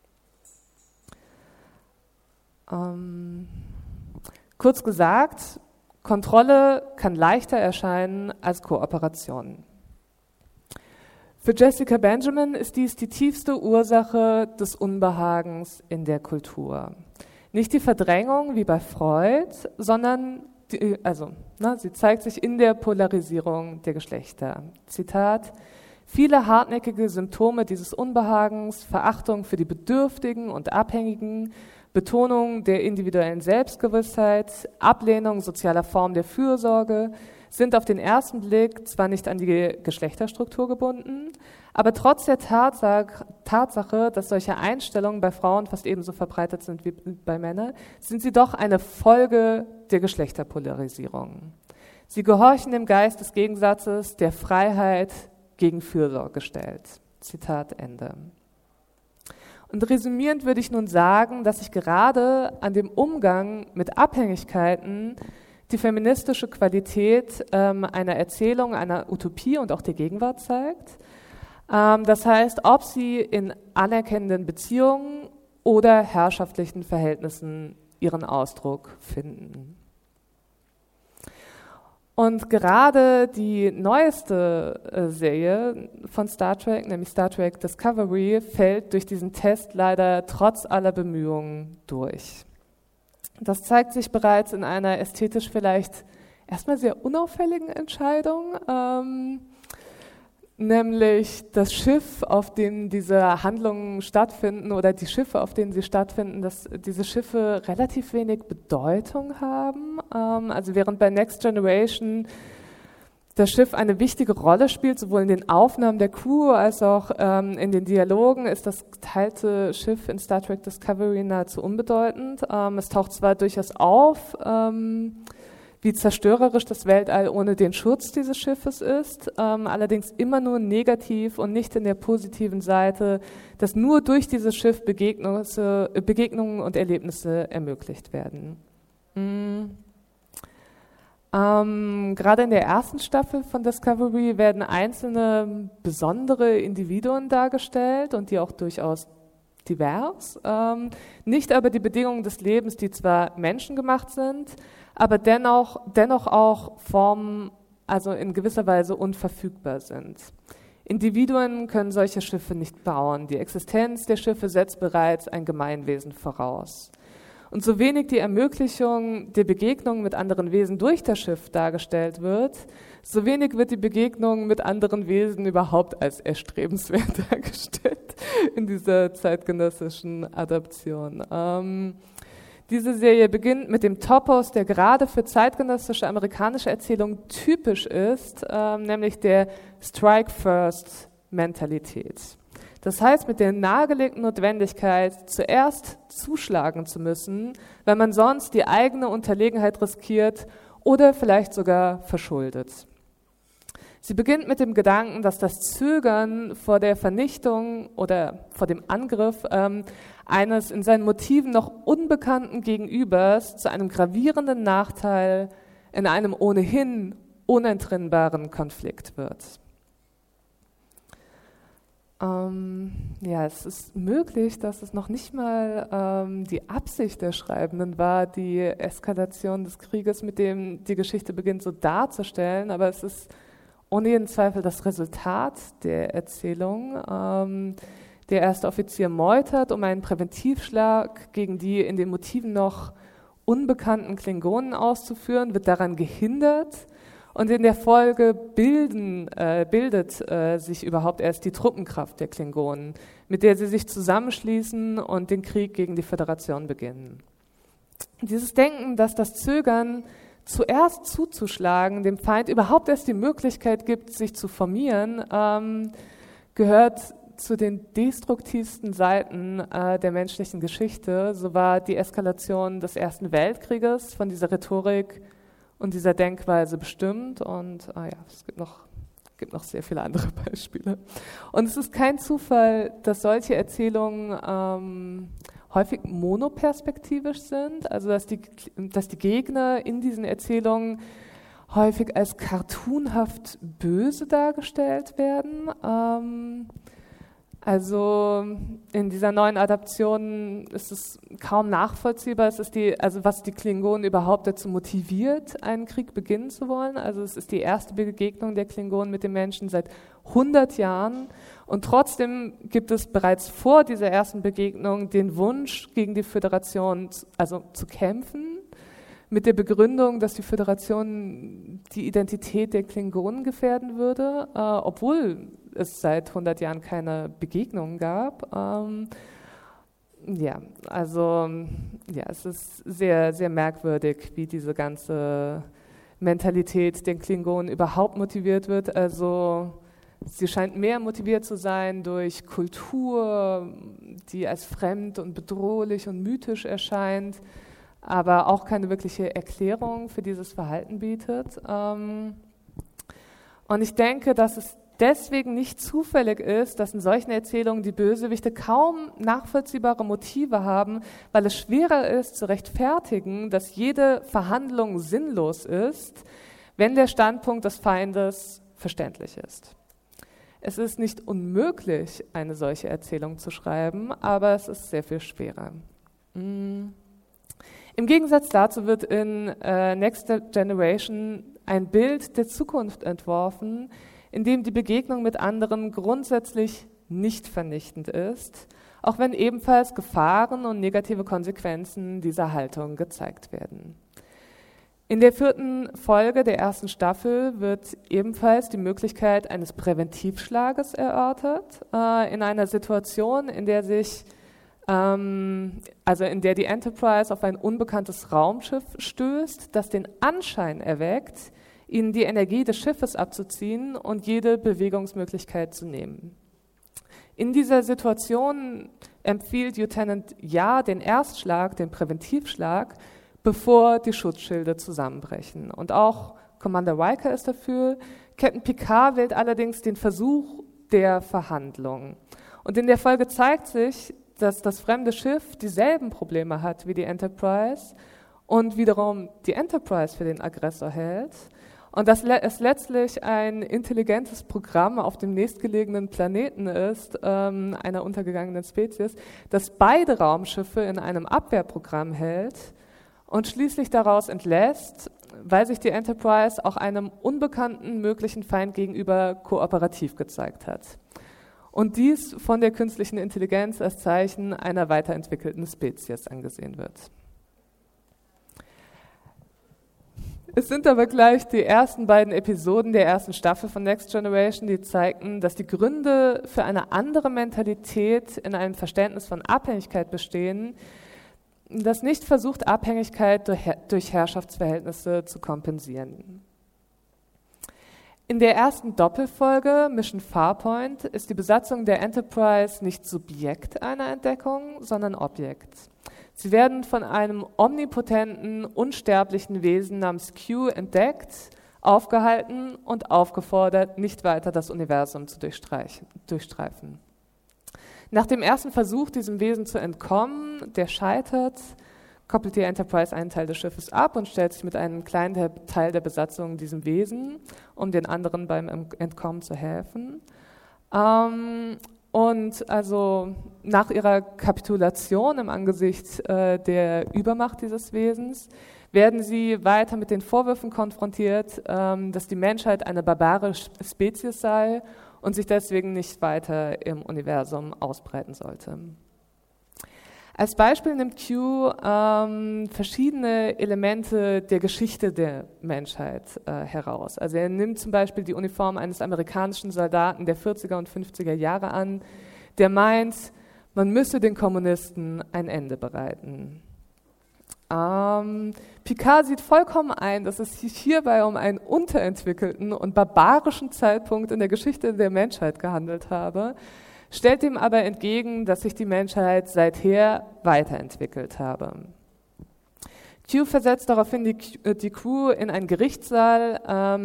Kurz gesagt, Kontrolle kann leichter erscheinen als Kooperation. Für Jessica Benjamin ist dies die tiefste Ursache des Unbehagens in der Kultur. Nicht die Verdrängung wie bei Freud, sondern sie zeigt sich in der Polarisierung der Geschlechter. Zitat: Viele hartnäckige Symptome dieses Unbehagens, Verachtung für die Bedürftigen und Abhängigen, Betonung der individuellen Selbstgewissheit, Ablehnung sozialer Formen der Fürsorge, sind auf den ersten Blick zwar nicht an die Geschlechterstruktur gebunden, aber trotz der Tatsache, dass solche Einstellungen bei Frauen fast ebenso verbreitet sind wie bei Männern, sind sie doch eine Folge der Geschlechterpolarisierung. Sie gehorchen dem Geist des Gegensatzes, der Freiheit gegen Fürsorge stellt. Zitat Ende. Und resümierend würde ich nun sagen, dass sich gerade an dem Umgang mit Abhängigkeiten die feministische Qualität einer Erzählung, einer Utopie und auch der Gegenwart zeigt. Das heißt, ob sie in anerkennenden Beziehungen oder herrschaftlichen Verhältnissen ihren Ausdruck finden. Und gerade die neueste Serie von Star Trek, nämlich Star Trek Discovery, fällt durch diesen Test leider trotz aller Bemühungen durch. Das zeigt sich bereits in einer ästhetisch vielleicht erstmal sehr unauffälligen Entscheidung, nämlich das Schiff, auf dem diese Handlungen stattfinden oder die Schiffe, auf denen sie stattfinden, dass diese Schiffe relativ wenig Bedeutung haben. Also während bei Next Generation das Schiff eine wichtige Rolle spielt, sowohl in den Aufnahmen der Crew als auch in den Dialogen, ist das geteilte Schiff in Star Trek Discovery nahezu unbedeutend. Es taucht zwar durchaus auf, wie zerstörerisch das Weltall ohne den Schutz dieses Schiffes ist, allerdings immer nur negativ und nicht in der positiven Seite, dass nur durch dieses Schiff Begegnungen und Erlebnisse ermöglicht werden. Gerade in der ersten Staffel von Discovery werden einzelne besondere Individuen dargestellt und die auch durchaus divers, nicht aber die Bedingungen des Lebens, die zwar menschengemacht sind, aber dennoch auch Formen, also in gewisser Weise unverfügbar sind. Individuen können solche Schiffe nicht bauen. Die Existenz der Schiffe setzt bereits ein Gemeinwesen voraus. Und so wenig die Ermöglichung der Begegnung mit anderen Wesen durch das Schiff dargestellt wird, so wenig wird die Begegnung mit anderen Wesen überhaupt als erstrebenswert dargestellt in dieser zeitgenössischen Adaption. Diese Serie beginnt mit dem Topos, der gerade für zeitgenössische amerikanische Erzählung typisch ist, nämlich der Strike-First-Mentalität. Das heißt, mit der nahegelegten Notwendigkeit, zuerst zuschlagen zu müssen, weil man sonst die eigene Unterlegenheit riskiert oder vielleicht sogar verschuldet. Sie beginnt mit dem Gedanken, dass das Zögern vor der Vernichtung oder vor dem Angriff eines in seinen Motiven noch unbekannten Gegenübers zu einem gravierenden Nachteil in einem ohnehin unentrinnbaren Konflikt wird. Es ist möglich, dass es noch nicht mal die Absicht der Schreibenden war, die Eskalation des Krieges, mit dem die Geschichte beginnt, so darzustellen, aber es ist ohne jeden Zweifel das Resultat der Erzählung. Der erste Offizier meutert um einen Präventivschlag gegen die in den Motiven noch unbekannten Klingonen auszuführen, wird daran gehindert und in der Folge bildet sich überhaupt erst die Truppenkraft der Klingonen, mit der sie sich zusammenschließen und den Krieg gegen die Föderation beginnen. Dieses Denken, dass das Zögern zuerst zuzuschlagen, dem Feind überhaupt erst die Möglichkeit gibt, sich zu formieren, gehört zu den destruktivsten Seiten der menschlichen Geschichte. So war die Eskalation des Ersten Weltkrieges von dieser Rhetorik und dieser Denkweise bestimmt. Und es gibt noch sehr viele andere Beispiele. Und es ist kein Zufall, dass solche Erzählungen häufig monoperspektivisch sind, also dass die Gegner in diesen Erzählungen häufig als cartoonhaft böse dargestellt werden. Also in dieser neuen Adaption ist es kaum nachvollziehbar, was die Klingonen überhaupt dazu motiviert, einen Krieg beginnen zu wollen. Also es ist die erste Begegnung der Klingonen mit den Menschen seit 100 Jahren und trotzdem gibt es bereits vor dieser ersten Begegnung den Wunsch, gegen die Föderation zu kämpfen, mit der Begründung, dass die Föderation die Identität der Klingonen gefährden würde, obwohl es seit 100 Jahren keine Begegnungen gab. Es ist sehr, sehr merkwürdig, wie diese ganze Mentalität den Klingonen überhaupt motiviert wird. Also sie scheint mehr motiviert zu sein durch Kultur, die als fremd und bedrohlich und mythisch erscheint, aber auch keine wirkliche Erklärung für dieses Verhalten bietet. Und ich denke, dass es deswegen nicht zufällig ist, dass in solchen Erzählungen die Bösewichte kaum nachvollziehbare Motive haben, weil es schwerer ist zu rechtfertigen, dass jede Verhandlung sinnlos ist, wenn der Standpunkt des Feindes verständlich ist. Es ist nicht unmöglich, eine solche Erzählung zu schreiben, aber es ist sehr viel schwerer. Im Gegensatz dazu wird in Next Generation ein Bild der Zukunft entworfen, in dem die Begegnung mit anderen grundsätzlich nicht vernichtend ist, auch wenn ebenfalls Gefahren und negative Konsequenzen dieser Haltung gezeigt werden. In der 4. Folge der 1. Staffel wird ebenfalls die Möglichkeit eines Präventivschlages erörtert, in einer Situation, in der die Enterprise auf ein unbekanntes Raumschiff stößt, das den Anschein erweckt, ihnen die Energie des Schiffes abzuziehen und jede Bewegungsmöglichkeit zu nehmen. In dieser Situation empfiehlt Lieutenant Ja den Erstschlag, den Präventivschlag, bevor die Schutzschilde zusammenbrechen. Und auch Commander Riker ist dafür. Captain Picard wählt allerdings den Versuch der Verhandlung. Und in der Folge zeigt sich, dass das fremde Schiff dieselben Probleme hat wie die Enterprise und wiederum die Enterprise für den Aggressor hält. Und dass es letztlich ein intelligentes Programm auf dem nächstgelegenen Planeten ist, einer untergegangenen Spezies, das beide Raumschiffe in einem Abwehrprogramm hält und schließlich daraus entlässt, weil sich die Enterprise auch einem unbekannten möglichen Feind gegenüber kooperativ gezeigt hat. Und dies von der künstlichen Intelligenz als Zeichen einer weiterentwickelten Spezies angesehen wird. Es sind aber gleich die ersten beiden Episoden der 1. Staffel von Next Generation, die zeigten, dass die Gründe für eine andere Mentalität in einem Verständnis von Abhängigkeit bestehen, das nicht versucht, Abhängigkeit durch Herrschaftsverhältnisse zu kompensieren. In der 1. Doppelfolge Mission Farpoint ist die Besatzung der Enterprise nicht Subjekt einer Entdeckung, sondern Objekt. Sie werden von einem omnipotenten, unsterblichen Wesen namens Q entdeckt, aufgehalten und aufgefordert, nicht weiter das Universum zu durchstreifen. Nach dem ersten Versuch, diesem Wesen zu entkommen, der scheitert, koppelt die Enterprise einen Teil des Schiffes ab und stellt sich mit einem kleinen Teil der Besatzung diesem Wesen, um den anderen beim Entkommen zu helfen. Und also nach ihrer Kapitulation im Angesicht der Übermacht dieses Wesens werden sie weiter mit den Vorwürfen konfrontiert, dass die Menschheit eine barbarische Spezies sei und sich deswegen nicht weiter im Universum ausbreiten sollte. Als Beispiel nimmt Q verschiedene Elemente der Geschichte der Menschheit heraus. Also er nimmt zum Beispiel die Uniform eines amerikanischen Soldaten der 40er und 50er Jahre an, der meint, man müsse den Kommunisten ein Ende bereiten. Picard sieht vollkommen ein, dass es sich hierbei um einen unterentwickelten und barbarischen Zeitpunkt in der Geschichte der Menschheit gehandelt habe, stellt ihm aber entgegen, dass sich die Menschheit seither weiterentwickelt habe. Q versetzt daraufhin die Crew in einen Gerichtssaal,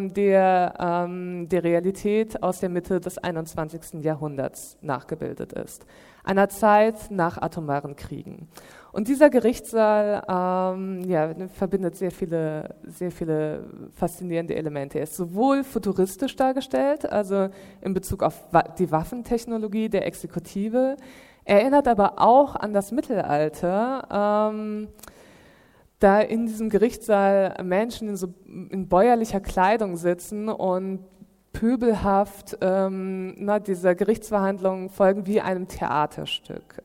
der Realität aus der Mitte des 21. Jahrhunderts nachgebildet ist, einer Zeit nach atomaren Kriegen. Und dieser Gerichtssaal verbindet sehr viele faszinierende Elemente. Er ist sowohl futuristisch dargestellt, also in Bezug auf die Waffentechnologie der Exekutive, erinnert aber auch an das Mittelalter, da in diesem Gerichtssaal Menschen in bäuerlicher Kleidung sitzen und pöbelhaft dieser Gerichtsverhandlung folgen wie einem Theaterstück.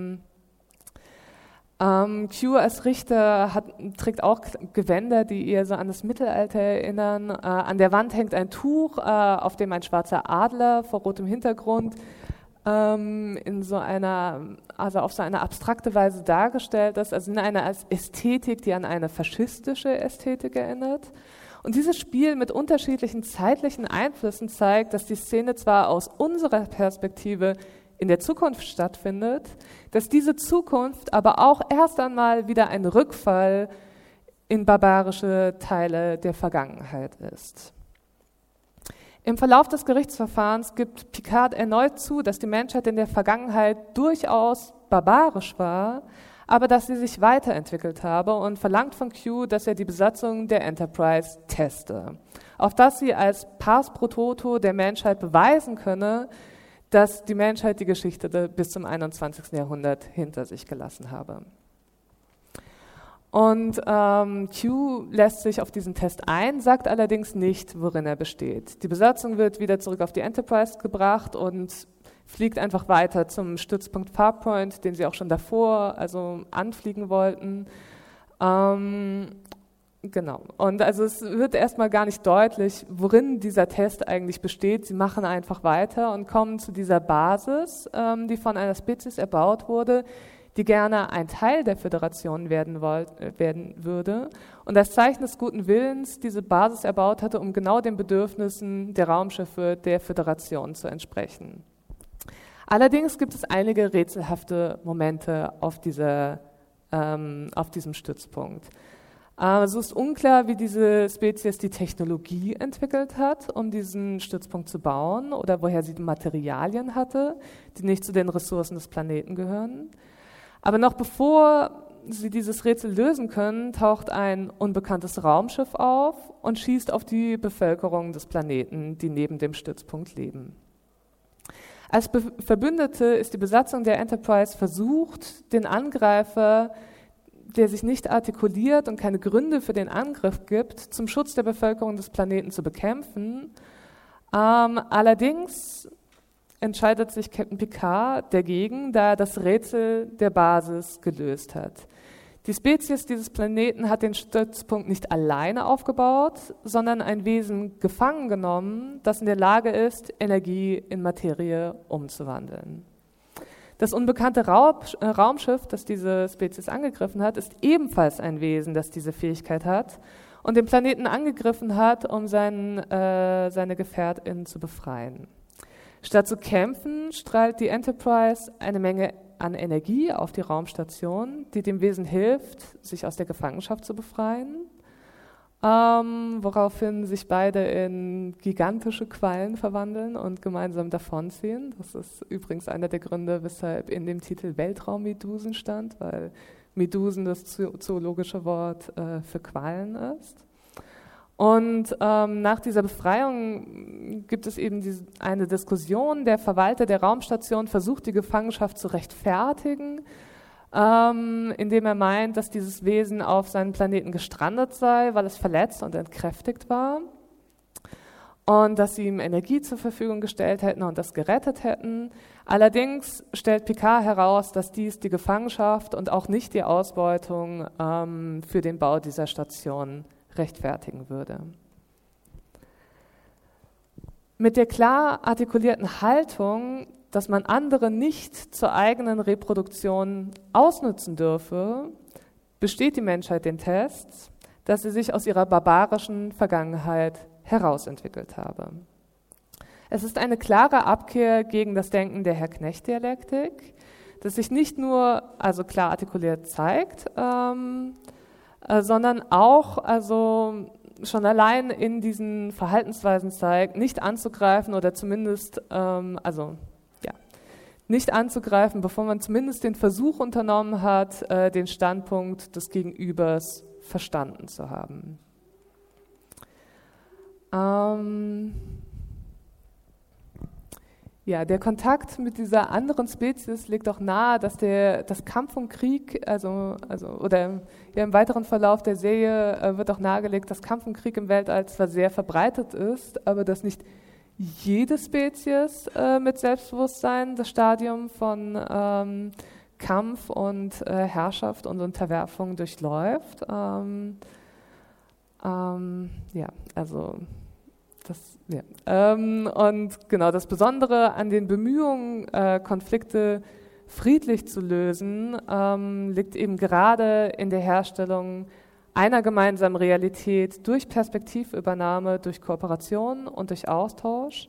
Q als Richter trägt auch Gewänder, die eher so an das Mittelalter erinnern. An der Wand hängt ein Tuch, auf dem ein schwarzer Adler vor rotem Hintergrund auf so eine abstrakte Weise dargestellt ist, also in einer Ästhetik, die an eine faschistische Ästhetik erinnert. Und dieses Spiel mit unterschiedlichen zeitlichen Einflüssen zeigt, dass die Szene zwar aus unserer Perspektive in der Zukunft stattfindet, dass diese Zukunft aber auch erst einmal wieder ein Rückfall in barbarische Teile der Vergangenheit ist. Im Verlauf des Gerichtsverfahrens gibt Picard erneut zu, dass die Menschheit in der Vergangenheit durchaus barbarisch war, aber dass sie sich weiterentwickelt habe und verlangt von Q, dass er die Besatzung der Enterprise teste, auf dass sie als Pars pro toto der Menschheit beweisen könne, dass die Menschheit die Geschichte bis zum 21. Jahrhundert hinter sich gelassen habe. Und Q lässt sich auf diesen Test ein, sagt allerdings nicht, worin er besteht. Die Besatzung wird wieder zurück auf die Enterprise gebracht und fliegt einfach weiter zum Stützpunkt Farpoint, den sie auch schon davor anfliegen wollten. Genau. Und also es wird erstmal gar nicht deutlich, worin dieser Test eigentlich besteht. Sie machen einfach weiter und kommen zu dieser Basis, die von einer Spezies erbaut wurde, die gerne ein Teil der Föderation werden würde und als Zeichen des guten Willens diese Basis erbaut hatte, um genau den Bedürfnissen der Raumschiffe der Föderation zu entsprechen. Allerdings gibt es einige rätselhafte Momente auf diesem Stützpunkt. Es ist unklar, wie diese Spezies die Technologie entwickelt hat, um diesen Stützpunkt zu bauen oder woher sie die Materialien hatte, die nicht zu den Ressourcen des Planeten gehören. Aber noch bevor sie dieses Rätsel lösen können, taucht ein unbekanntes Raumschiff auf und schießt auf die Bevölkerung des Planeten, die neben dem Stützpunkt leben. Als Verbündete ist die Besatzung der Enterprise versucht, den Angreifer, der sich nicht artikuliert und keine Gründe für den Angriff gibt, zum Schutz der Bevölkerung des Planeten zu bekämpfen. Allerdings entscheidet sich Captain Picard dagegen, da er das Rätsel der Basis gelöst hat. Die Spezies dieses Planeten hat den Stützpunkt nicht alleine aufgebaut, sondern ein Wesen gefangen genommen, das in der Lage ist, Energie in Materie umzuwandeln. Das unbekannte Raumschiff, das diese Spezies angegriffen hat, ist ebenfalls ein Wesen, das diese Fähigkeit hat und den Planeten angegriffen hat, um seine GefährtInnen zu befreien. Statt zu kämpfen, strahlt die Enterprise eine Menge an Energie auf die Raumstation, die dem Wesen hilft, sich aus der Gefangenschaft zu befreien, woraufhin sich beide in gigantische Quallen verwandeln und gemeinsam davonziehen. Das ist übrigens einer der Gründe, weshalb in dem Titel Weltraummedusen stand, weil Medusen das zoologische Wort für Quallen ist. Und nach dieser Befreiung gibt es eben eine Diskussion. Der Verwalter der Raumstation versucht, die Gefangenschaft zu rechtfertigen, indem er meint, dass dieses Wesen auf seinem Planeten gestrandet sei, weil es verletzt und entkräftigt war. und dass sie ihm Energie zur Verfügung gestellt hätten und das gerettet hätten. Allerdings stellt Picard heraus, dass dies die Gefangenschaft und auch nicht die Ausbeutung für den Bau dieser Station rechtfertigen würde. Mit der klar artikulierten Haltung, dass man andere nicht zur eigenen Reproduktion ausnutzen dürfe, besteht die Menschheit den Test, dass sie sich aus ihrer barbarischen Vergangenheit herausentwickelt habe. Es ist eine klare Abkehr gegen das Denken der Herr-Knecht-Dialektik, das sich nicht nur also klar artikuliert zeigt, sondern auch also schon allein in diesen Verhaltensweisen zeigt, nicht anzugreifen oder zumindest nicht anzugreifen, bevor man zumindest den Versuch unternommen hat, den Standpunkt des Gegenübers verstanden zu haben. Der Kontakt mit dieser anderen Spezies legt auch nahe, dass das Kampf und Krieg, im weiteren Verlauf der Serie wird auch nahegelegt, dass Kampf und Krieg im Weltall zwar sehr verbreitet ist, aber dass nicht jede Spezies mit Selbstbewusstsein das Stadium von Kampf und Herrschaft und Unterwerfung durchläuft. Und genau das Besondere an den Bemühungen, Konflikte friedlich zu lösen, liegt eben gerade in der Herstellung einer gemeinsamen Realität durch Perspektivübernahme, durch Kooperation und durch Austausch.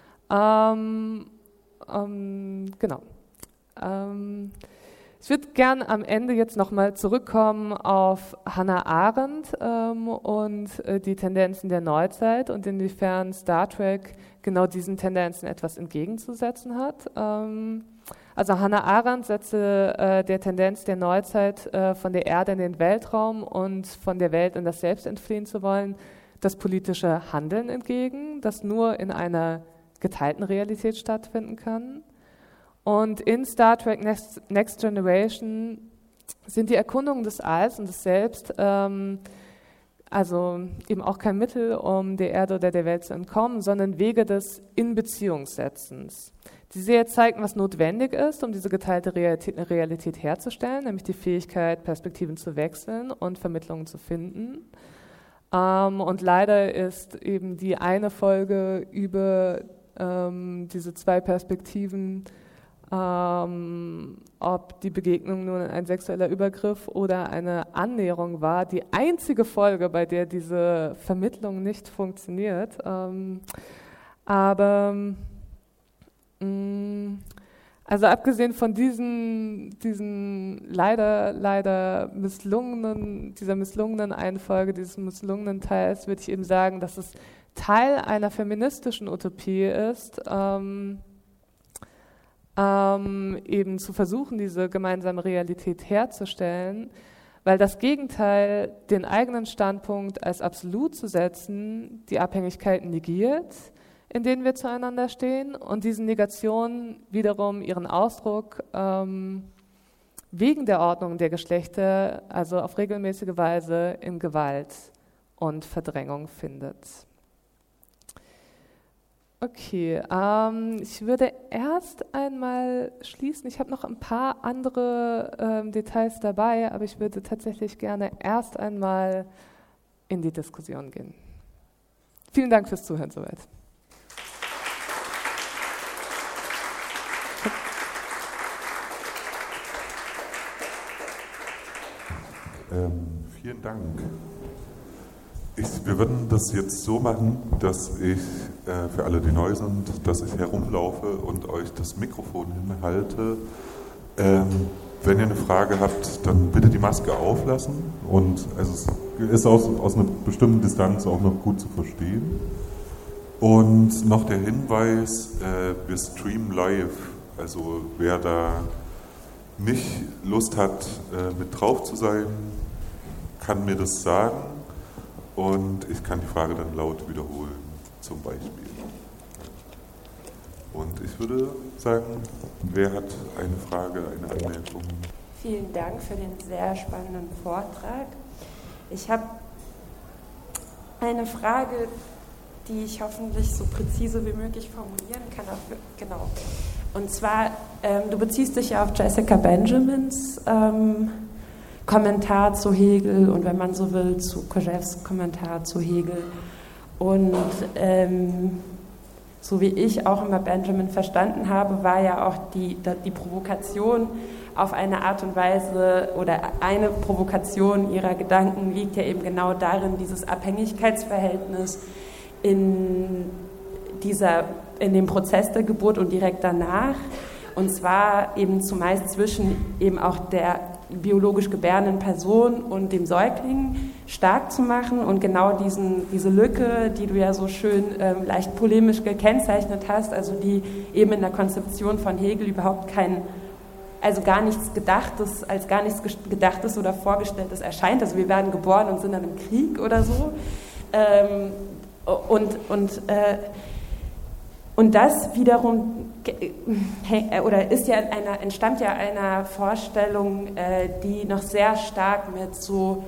Ich würde gern am Ende jetzt nochmal zurückkommen auf Hannah Arendt und die Tendenzen der Neuzeit und inwiefern Star Trek genau diesen Tendenzen etwas entgegenzusetzen hat. Also Hannah Arendt setzte der Tendenz der Neuzeit von der Erde in den Weltraum und von der Welt in das Selbst entfliehen zu wollen, das politische Handeln entgegen, das nur in einer geteilten Realität stattfinden kann. Und in Star Trek Next Generation sind die Erkundungen des Alls und des Selbst eben auch kein Mittel, um der Erde oder der Welt zu entkommen, sondern Wege des Inbeziehungssetzens. Die Serie zeigt, was notwendig ist, um diese geteilte Realität herzustellen, nämlich die Fähigkeit, Perspektiven zu wechseln und Vermittlungen zu finden. Und leider ist eben die eine Folge über diese zwei Perspektiven, ob die Begegnung nun ein sexueller Übergriff oder eine Annäherung war, die einzige Folge, bei der diese Vermittlung nicht funktioniert. Also abgesehen von diesen leider dieser misslungenen Einfolge, dieses misslungenen Teils, würde ich eben sagen, dass es Teil einer feministischen Utopie ist, eben zu versuchen, diese gemeinsame Realität herzustellen, weil das Gegenteil, den eigenen Standpunkt als absolut zu setzen, die Abhängigkeiten negiert, in denen wir zueinander stehen, und diesen Negationen wiederum ihren Ausdruck wegen der Ordnung der Geschlechter, also auf regelmäßige Weise in Gewalt und Verdrängung findet. Okay, ich würde erst einmal schließen. Ich habe noch ein paar andere Details dabei, aber ich würde tatsächlich gerne erst einmal in die Diskussion gehen. Vielen Dank fürs Zuhören soweit. Vielen Dank. Wir würden das jetzt so machen, dass ich, für alle, die neu sind, dass ich herumlaufe und euch das Mikrofon hinhalte. Wenn ihr eine Frage habt, dann bitte die Maske auflassen. Und also es ist aus einer bestimmten Distanz auch noch gut zu verstehen. Und noch der Hinweis, wir streamen live. Also wer da nicht Lust hat, mit drauf zu sein, kann mir das sagen. Und ich kann die Frage dann laut wiederholen, zum Beispiel. Und ich würde sagen, wer hat eine Frage, eine Anmerkung? Vielen Dank für den sehr spannenden Vortrag. Ich habe eine Frage, die ich hoffentlich so präzise wie möglich formulieren kann. Genau. Und zwar, du beziehst dich ja auf Jessica Benjamins Kommentar zu Hegel und wenn man so will, zu Kojèves Kommentar zu Hegel. Und so wie ich auch immer Benjamin verstanden habe, war ja auch die Provokation auf eine Art und Weise oder eine Provokation ihrer Gedanken liegt ja eben genau darin, dieses Abhängigkeitsverhältnis in dem Prozess der Geburt und direkt danach, und zwar eben zumeist zwischen eben auch der biologisch gebärenden Person und dem Säugling stark zu machen und genau diese Lücke, die du ja so schön leicht polemisch gekennzeichnet hast, also die eben in der Konzeption von Hegel überhaupt gar nichts Gedachtes oder Vorgestelltes erscheint. Also wir werden geboren und sind dann im Krieg oder so. Und das wiederum entstammt ja einer Vorstellung, die noch sehr stark mit so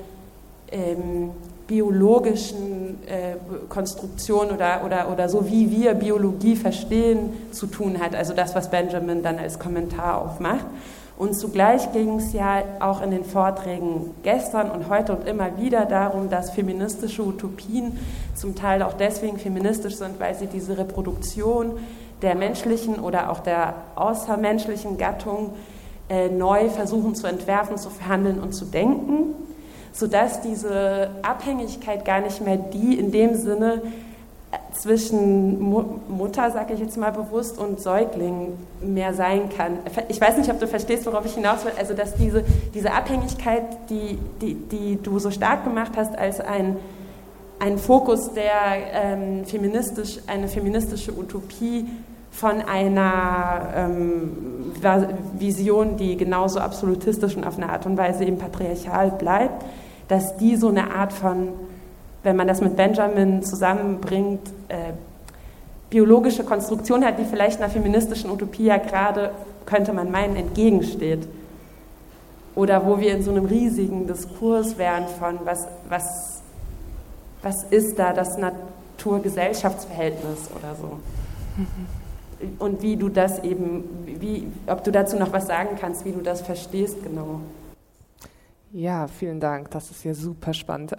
biologischen Konstruktionen oder so wie wir Biologie verstehen zu tun hat. Also das, was Benjamin dann als Kommentar aufmacht. Und zugleich ging es ja auch in den Vorträgen gestern und heute und immer wieder darum, dass feministische Utopien zum Teil auch deswegen feministisch sind, weil sie diese Reproduktion der menschlichen oder auch der außermenschlichen Gattung neu versuchen zu entwerfen, zu verhandeln und zu denken, sodass diese Abhängigkeit gar nicht mehr die in dem Sinne zwischen Mutter, sage ich jetzt mal bewusst, und Säugling mehr sein kann. Ich weiß nicht, ob du verstehst, worauf ich hinaus will. Also, dass diese Abhängigkeit, die du so stark gemacht hast, als ein Fokus, der eine feministische Utopie von einer Vision, die genauso absolutistisch und auf eine Art und Weise eben patriarchal bleibt, dass die so eine Art von, wenn man das mit Benjamin zusammenbringt, biologische Konstruktion hat, die vielleicht einer feministischen Utopie ja gerade, könnte man meinen, entgegensteht. Oder wo wir in so einem riesigen Diskurs wären von, was ist da das Natur-Gesellschaftsverhältnis oder so. Und wie du das eben, ob du dazu noch was sagen kannst, wie du das verstehst, genau. Ja, vielen Dank, das ist ja super spannend.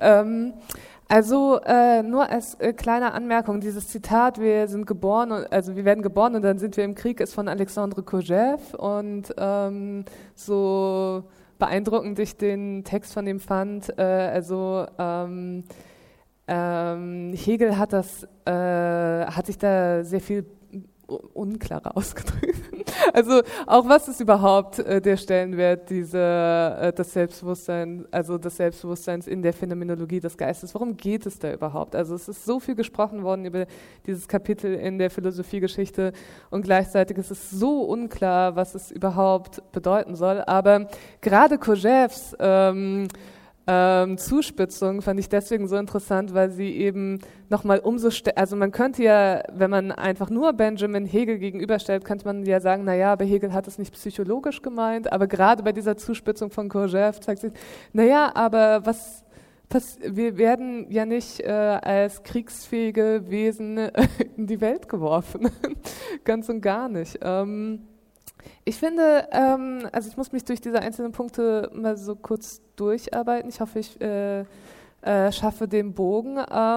Nur als kleine Anmerkung, dieses Zitat, wir werden geboren und dann sind wir im Krieg, ist von Alexandre Kojève und so beeindruckend ich den Text von ihm fand, Hegel hat sich da sehr viel unklarer ausgedrückt. Also auch was ist überhaupt der Stellenwert des Selbstbewusstseins in der Phänomenologie des Geistes? Worum geht es da überhaupt? Also es ist so viel gesprochen worden über dieses Kapitel in der Philosophiegeschichte und gleichzeitig ist es so unklar, was es überhaupt bedeuten soll. Aber gerade Kojèves Zuspitzung fand ich deswegen so interessant, weil sie eben nochmal also man könnte ja, wenn man einfach nur Benjamin Hegel gegenüberstellt, könnte man ja sagen, naja, aber Hegel hat es nicht psychologisch gemeint, aber gerade bei dieser Zuspitzung von Kojève zeigt sich, naja, aber wir werden ja nicht als kriegsfähige Wesen in die Welt geworfen, ganz und gar nicht. Ich finde, ich muss mich durch diese einzelnen Punkte mal so kurz durcharbeiten. Ich hoffe, ich schaffe den Bogen.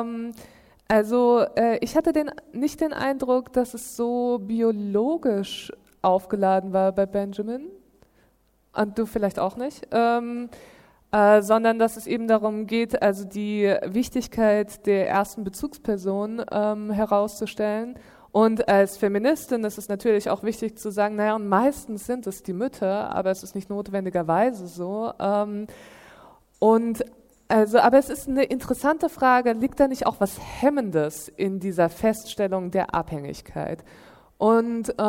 Ich hatte nicht den Eindruck, dass es so biologisch aufgeladen war bei Benjamin. Und du vielleicht auch nicht. Sondern dass es eben darum geht, also die Wichtigkeit der ersten Bezugsperson herauszustellen. Und als Feministin ist es natürlich auch wichtig zu sagen, naja, und meistens sind es die Mütter, aber es ist nicht notwendigerweise so. Aber es ist eine interessante Frage, liegt da nicht auch was Hemmendes in dieser Feststellung der Abhängigkeit? Und ich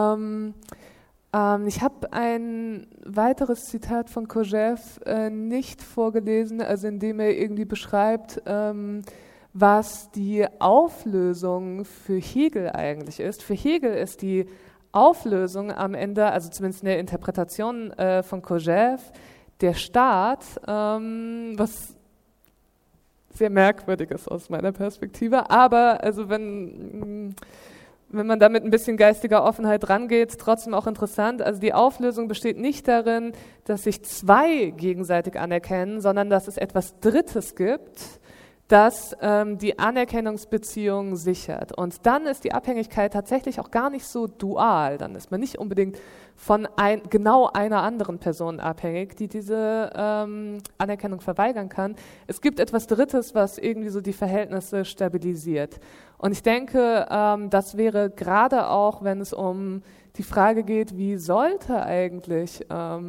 habe ein weiteres Zitat von Kojève nicht vorgelesen, also in dem er irgendwie beschreibt, was die Auflösung für Hegel eigentlich ist. Für Hegel ist die Auflösung am Ende, also zumindest in der Interpretation von Kojève, der Staat, was sehr Merkwürdiges aus meiner Perspektive. Aber also wenn man da mit ein bisschen geistiger Offenheit rangeht, trotzdem auch interessant. Also die Auflösung besteht nicht darin, dass sich zwei gegenseitig anerkennen, sondern dass es etwas Drittes gibt, das die Anerkennungsbeziehung sichert. Und dann ist die Abhängigkeit tatsächlich auch gar nicht so dual. Dann ist man nicht unbedingt von genau einer anderen Person abhängig, die diese Anerkennung verweigern kann. Es gibt etwas Drittes, was irgendwie so die Verhältnisse stabilisiert. Und ich denke, das wäre gerade auch, wenn es um die Frage geht, wie sollte eigentlich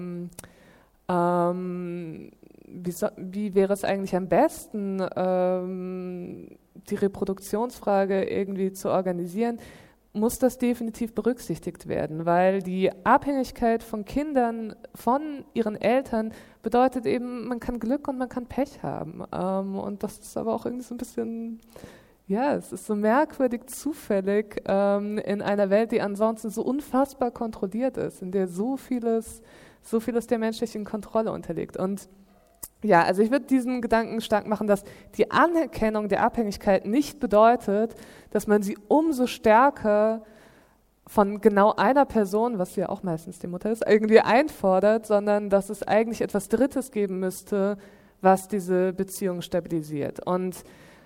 wie wäre es eigentlich am besten, die Reproduktionsfrage irgendwie zu organisieren, muss das definitiv berücksichtigt werden, weil die Abhängigkeit von Kindern von ihren Eltern bedeutet eben, man kann Glück und man kann Pech haben. Und das ist aber auch irgendwie so ein bisschen, ja, es ist so merkwürdig zufällig in einer Welt, die ansonsten so unfassbar kontrolliert ist, in der so vieles der menschlichen Kontrolle unterliegt. Und ja, also ich würde diesen Gedanken stark machen, dass die Anerkennung der Abhängigkeit nicht bedeutet, dass man sie umso stärker von genau einer Person, was ja auch meistens die Mutter ist, irgendwie einfordert, sondern dass es eigentlich etwas Drittes geben müsste, was diese Beziehung stabilisiert. Und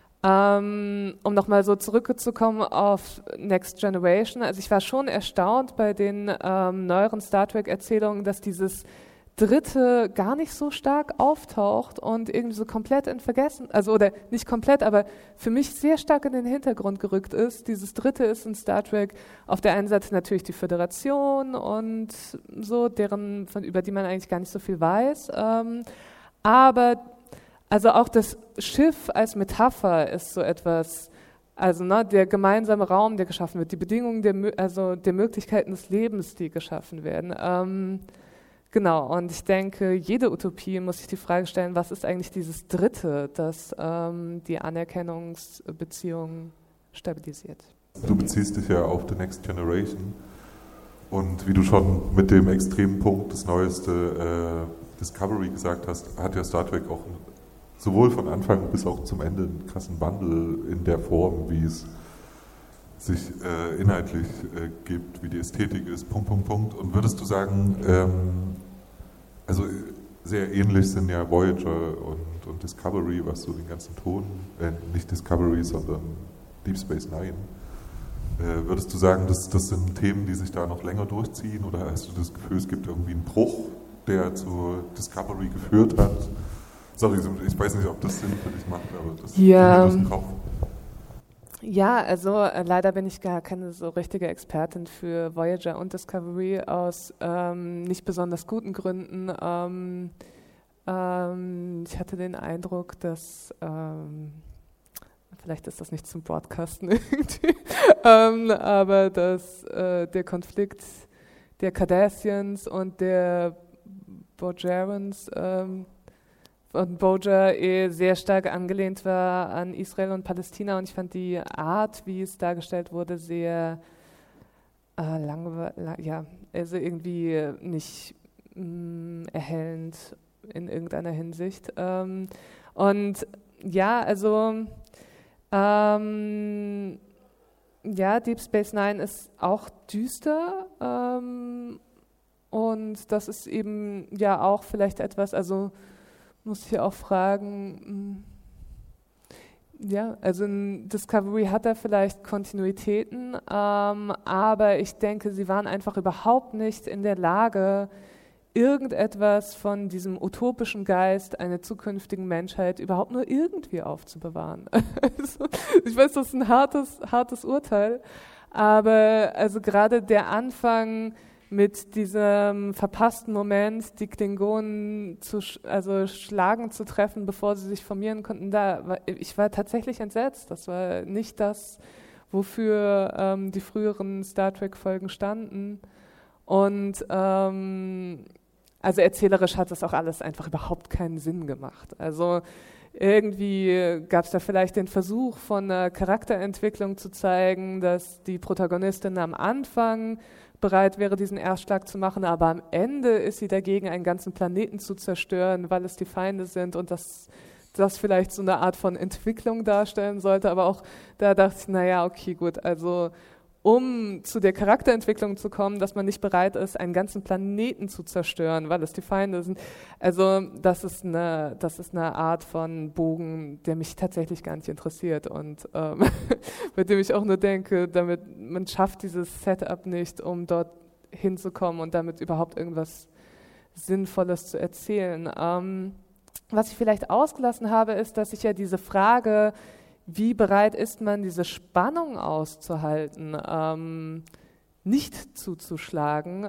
um nochmal so zurückzukommen auf Next Generation, also ich war schon erstaunt bei den neueren Star Trek-Erzählungen, dass dieses Dritte gar nicht so stark auftaucht und irgendwie so komplett in Vergessen, also oder nicht komplett, aber für mich sehr stark in den Hintergrund gerückt ist. Dieses Dritte ist in Star Trek auf der einen Seite natürlich die Föderation und so, über die man eigentlich gar nicht so viel weiß, aber also auch das Schiff als Metapher ist so etwas, also der gemeinsame Raum, der geschaffen wird, die Bedingungen der Möglichkeiten des Lebens, die geschaffen werden. Genau, und ich denke, jede Utopie muss sich die Frage stellen, was ist eigentlich dieses Dritte, das die Anerkennungsbeziehung stabilisiert. Du beziehst dich ja auf The Next Generation und wie du schon mit dem extremen Punkt das neueste Discovery gesagt hast, hat ja Star Trek auch sowohl von Anfang bis auch zum Ende einen krassen Wandel in der Form, wie es sich inhaltlich gibt, wie die Ästhetik ist, ... Und würdest du sagen, also sehr ähnlich sind ja Voyager und Discovery, was so den ganzen Ton, nicht Discovery, sondern Deep Space Nine. Würdest du sagen, das sind Themen, die sich da noch länger durchziehen, oder hast du das Gefühl, es gibt irgendwie einen Bruch, der zu Discovery geführt hat? Sorry, ich weiß nicht, ob das Sinn für dich macht, aber das geht mir aus dem Kopf. Ja, also leider bin ich gar keine so richtige Expertin für Voyager und Discovery aus nicht besonders guten Gründen. Ich hatte den Eindruck, dass vielleicht ist das nicht zum Broadcasten irgendwie, aber dass der Konflikt der Cardassians und der Bojarans und Bojar sehr stark angelehnt war an Israel und Palästina, und ich fand die Art, wie es dargestellt wurde, sehr also irgendwie nicht erhellend in irgendeiner Hinsicht. Und ja, also Deep Space Nine ist auch düster, und das ist eben ja auch vielleicht etwas, also muss ich auch fragen, ja, also in Discovery hat er vielleicht Kontinuitäten, aber ich denke, sie waren einfach überhaupt nicht in der Lage, irgendetwas von diesem utopischen Geist einer zukünftigen Menschheit überhaupt nur irgendwie aufzubewahren. Also, ich weiß, das ist ein hartes Urteil, aber also gerade der Anfang mit diesem verpassten Moment, die Klingonen schlagen zu treffen, bevor sie sich formieren konnten, ich war tatsächlich entsetzt. Das war nicht das, wofür die früheren Star Trek-Folgen standen. Und also erzählerisch hat das auch alles einfach überhaupt keinen Sinn gemacht. Also irgendwie gab es da vielleicht den Versuch von einer Charakterentwicklung zu zeigen, dass die Protagonistin am Anfang bereit wäre, diesen Erstschlag zu machen, aber am Ende ist sie dagegen, einen ganzen Planeten zu zerstören, weil es die Feinde sind, und das das vielleicht so eine Art von Entwicklung darstellen sollte, aber auch da dachte ich, naja, okay, gut, also um zu der Charakterentwicklung zu kommen, dass man nicht bereit ist, einen ganzen Planeten zu zerstören, weil es die Feinde sind. Also das ist eine Art von Bogen, der mich tatsächlich gar nicht interessiert und bei dem ich auch nur denke, damit man schafft dieses Setup nicht, um dort hinzukommen und damit überhaupt irgendwas Sinnvolles zu erzählen. Was ich vielleicht ausgelassen habe, ist, dass ich ja diese Frage, wie bereit ist man, diese Spannung auszuhalten, nicht zuzuschlagen,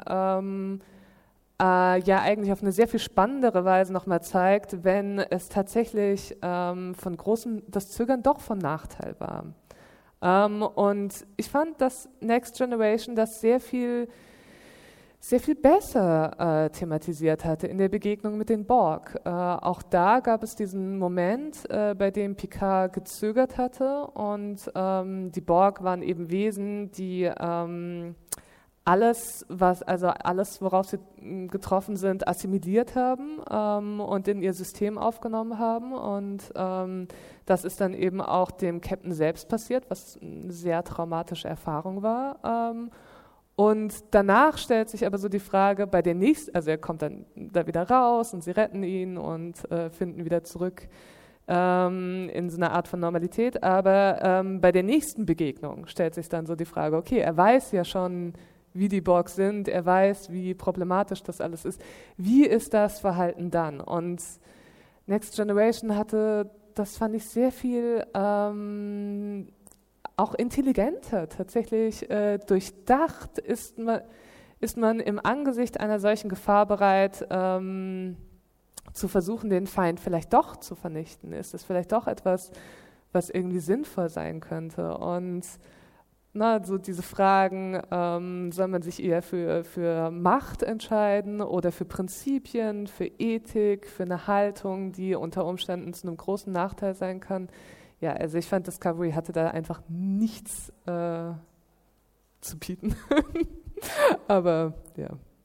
ja eigentlich auf eine sehr viel spannendere Weise nochmal zeigt, wenn es tatsächlich das Zögern doch von Nachteil war. Und ich fand, dass Next Generation das sehr viel besser thematisiert hatte in der Begegnung mit den Borg. Auch da gab es diesen Moment, bei dem Picard gezögert hatte und die Borg waren eben Wesen, die alles, worauf sie getroffen sind, assimiliert haben und in ihr System aufgenommen haben. Und das ist dann eben auch dem Captain selbst passiert, was eine sehr traumatische Erfahrung war. Und danach stellt sich aber so die Frage, bei der nächsten, also er kommt dann da wieder raus und sie retten ihn und finden wieder zurück in so eine Art von Normalität, aber bei der nächsten Begegnung stellt sich dann so die Frage, okay, er weiß ja schon, wie die Borg sind, er weiß, wie problematisch das alles ist. Wie ist das Verhalten dann? Und Next Generation hatte, das fand ich sehr viel auch intelligenter, tatsächlich durchdacht ist man im Angesicht einer solchen Gefahr bereit, zu versuchen, den Feind vielleicht doch zu vernichten. Ist es vielleicht doch etwas, was irgendwie sinnvoll sein könnte? Und so diese Fragen, soll man sich eher für Macht entscheiden oder für Prinzipien, für Ethik, für eine Haltung, die unter Umständen zu einem großen Nachteil sein kann? Ja, also ich fand, Discovery hatte da einfach nichts zu bieten. Aber ja.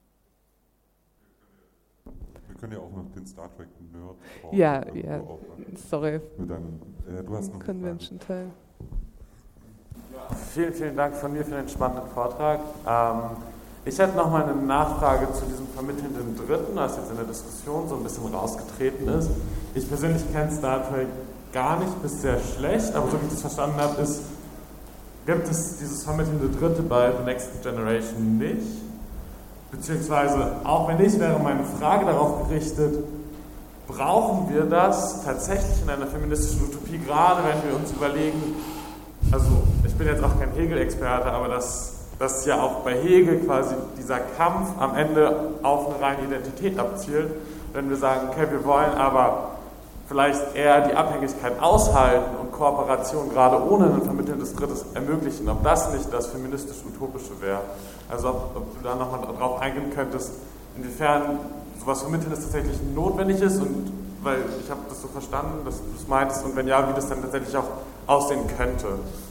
Wir können ja auch noch den Star Trek-Nerd brauchen. Ja, sorry. Du hast noch Convention-Teil. Vielen, vielen Dank von mir für den spannenden Vortrag. Ich hätte noch mal eine Nachfrage zu diesem vermittelnden Dritten, was jetzt in der Diskussion so ein bisschen rausgetreten ist. Ich persönlich kenne Star Trek gar nicht bis sehr schlecht, aber so wie ich das verstanden habe, gibt es dieses vermittelnde Dritte bei The Next Generation nicht. Beziehungsweise, auch wenn nicht, wäre meine Frage darauf gerichtet, brauchen wir das tatsächlich in einer feministischen Utopie, gerade wenn wir uns überlegen, also ich bin jetzt auch kein Hegel-Experte, aber dass ja auch bei Hegel quasi dieser Kampf am Ende auf eine reine Identität abzielt, wenn wir sagen, okay, wir wollen aber vielleicht eher die Abhängigkeit aushalten und Kooperation gerade ohne ein vermittelndes Drittes ermöglichen, ob das nicht das feministisch-utopische wäre. Also ob du da nochmal drauf eingehen könntest, inwiefern sowas Vermittelndes tatsächlich notwendig ist und weil ich habe das so verstanden, dass du es meintest und wenn ja, wie das dann tatsächlich auch aussehen könnte.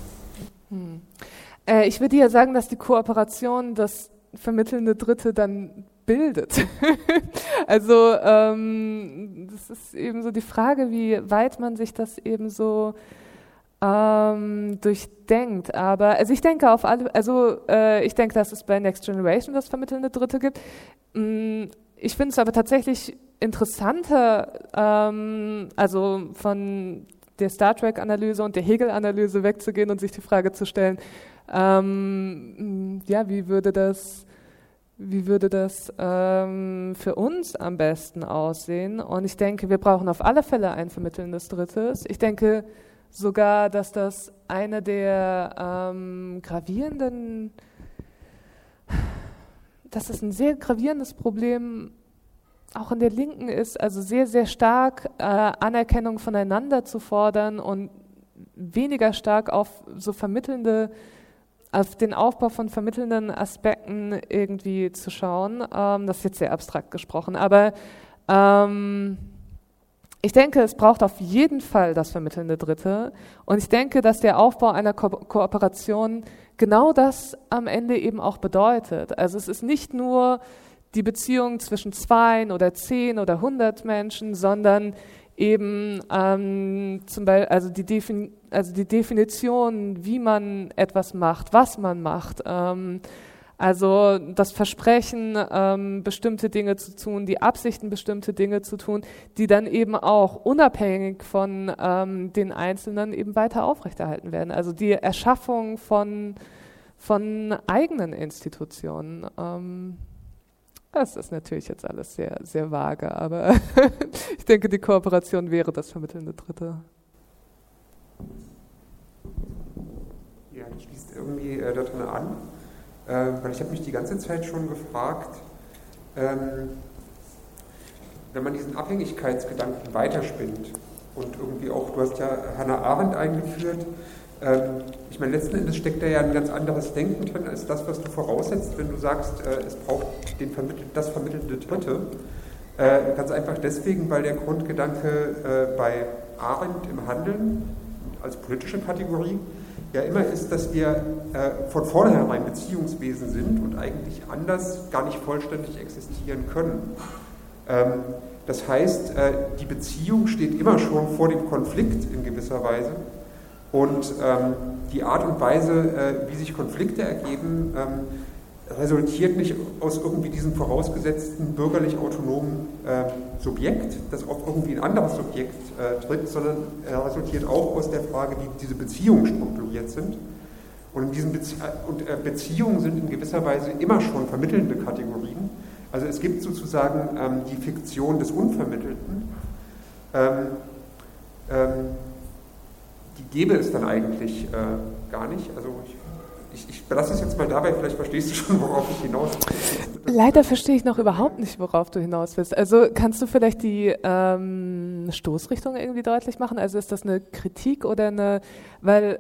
Ich würde ja sagen, dass die Kooperation das vermittelnde Dritte dann bildet. Also das ist eben so die Frage, wie weit man sich das eben so durchdenkt. Aber also ich denke ich denke, dass es bei Next Generation das vermittelnde Dritte gibt. Ich finde es aber tatsächlich interessanter, also von der Star Trek-Analyse und der Hegel-Analyse wegzugehen und sich die Frage zu stellen, wie würde das für uns am besten aussehen? Und ich denke, wir brauchen auf alle Fälle ein vermittelndes Drittes. Ich denke sogar, dass das eine der dass es ein sehr gravierendes Problem auch in der Linken ist, also sehr, sehr stark Anerkennung voneinander zu fordern und weniger stark auf den Aufbau von vermittelnden Aspekten irgendwie zu schauen. Das ist jetzt sehr abstrakt gesprochen, aber ich denke, es braucht auf jeden Fall das vermittelnde Dritte und ich denke, dass der Aufbau einer Kooperation genau das am Ende eben auch bedeutet. Also es ist nicht nur die Beziehung zwischen 2 oder 10 oder 100 Menschen, sondern eben zum Beispiel, also die Definition, wie man etwas macht, was man macht, also das Versprechen, bestimmte Dinge zu tun, die Absichten, bestimmte Dinge zu tun, die dann eben auch unabhängig von den Einzelnen eben weiter aufrechterhalten werden. Also die Erschaffung von eigenen Institutionen. Das ist natürlich jetzt alles sehr, sehr vage, aber ich denke, die Kooperation wäre das vermittelnde Dritte. Ja, das schließt irgendwie daran an, weil ich habe mich die ganze Zeit schon gefragt, wenn man diesen Abhängigkeitsgedanken weiterspinnt und irgendwie auch, du hast ja Hannah Arendt eingeführt, ich meine, letzten Endes steckt da ja ein ganz anderes Denken drin, als das, was du voraussetzt, wenn du sagst, es braucht das vermittelnde Dritte. Ganz einfach deswegen, weil der Grundgedanke bei Arendt im Handeln als politische Kategorie ja immer ist, dass wir von vornherein Beziehungswesen sind und eigentlich anders gar nicht vollständig existieren können. Das heißt, die Beziehung steht immer schon vor dem Konflikt in gewisser Weise. Und die Art und Weise, wie sich Konflikte ergeben, resultiert nicht aus irgendwie diesem vorausgesetzten bürgerlich autonomen Subjekt, das auf irgendwie ein anderes Subjekt tritt, sondern resultiert auch aus der Frage, wie diese Beziehungen strukturiert sind. Und Beziehungen sind in gewisser Weise immer schon vermittelnde Kategorien. Also es gibt sozusagen die Fiktion des Unvermittelten. Die gäbe es dann eigentlich gar nicht. Also ich belasse es jetzt mal dabei, vielleicht verstehst du schon, worauf ich hinaus will. Leider verstehe ich noch überhaupt nicht, worauf du hinaus willst. Also kannst du vielleicht die Stoßrichtung irgendwie deutlich machen? Also ist das eine Kritik oder eine, weil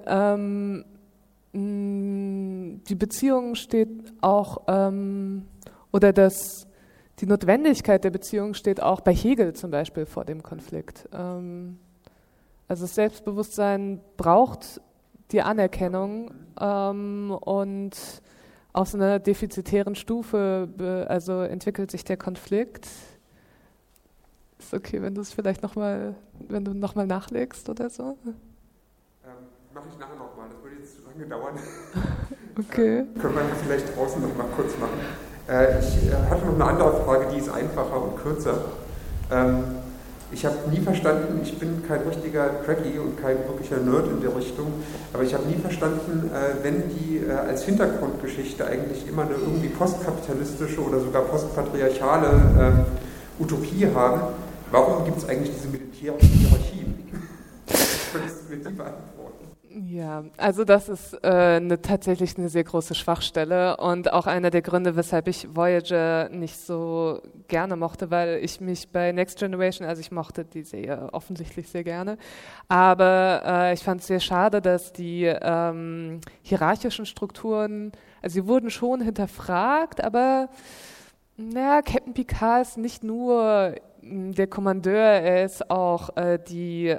die Beziehung steht auch, oder die Notwendigkeit der Beziehung steht auch bei Hegel zum Beispiel vor dem Konflikt. Also das Selbstbewusstsein braucht die Anerkennung und auf so einer defizitären Stufe also entwickelt sich der Konflikt. Ist okay, wenn du es vielleicht nochmal nachlegst oder so? Mache ich nachher nochmal, das würde jetzt zu lange dauern. Okay. Können wir vielleicht draußen nochmal kurz machen. Ich hatte noch eine andere Frage, die ist einfacher und kürzer. Ich habe nie verstanden, ich bin kein richtiger Trekkie und kein wirklicher Nerd in der Richtung, aber ich habe nie verstanden, wenn die als Hintergrundgeschichte eigentlich immer eine irgendwie postkapitalistische oder sogar postpatriarchale Utopie haben, warum gibt es eigentlich diese militärischen Hierarchien? Könntest du mir die beantworten? Ja, also das ist tatsächlich eine sehr große Schwachstelle und auch einer der Gründe, weshalb ich Voyager nicht so gerne mochte, weil ich mich bei Next Generation, also ich mochte die Serie offensichtlich sehr gerne, aber ich fand es sehr schade, dass die hierarchischen Strukturen, also sie wurden schon hinterfragt, aber Captain Picard ist nicht nur der Kommandeur, er ist auch die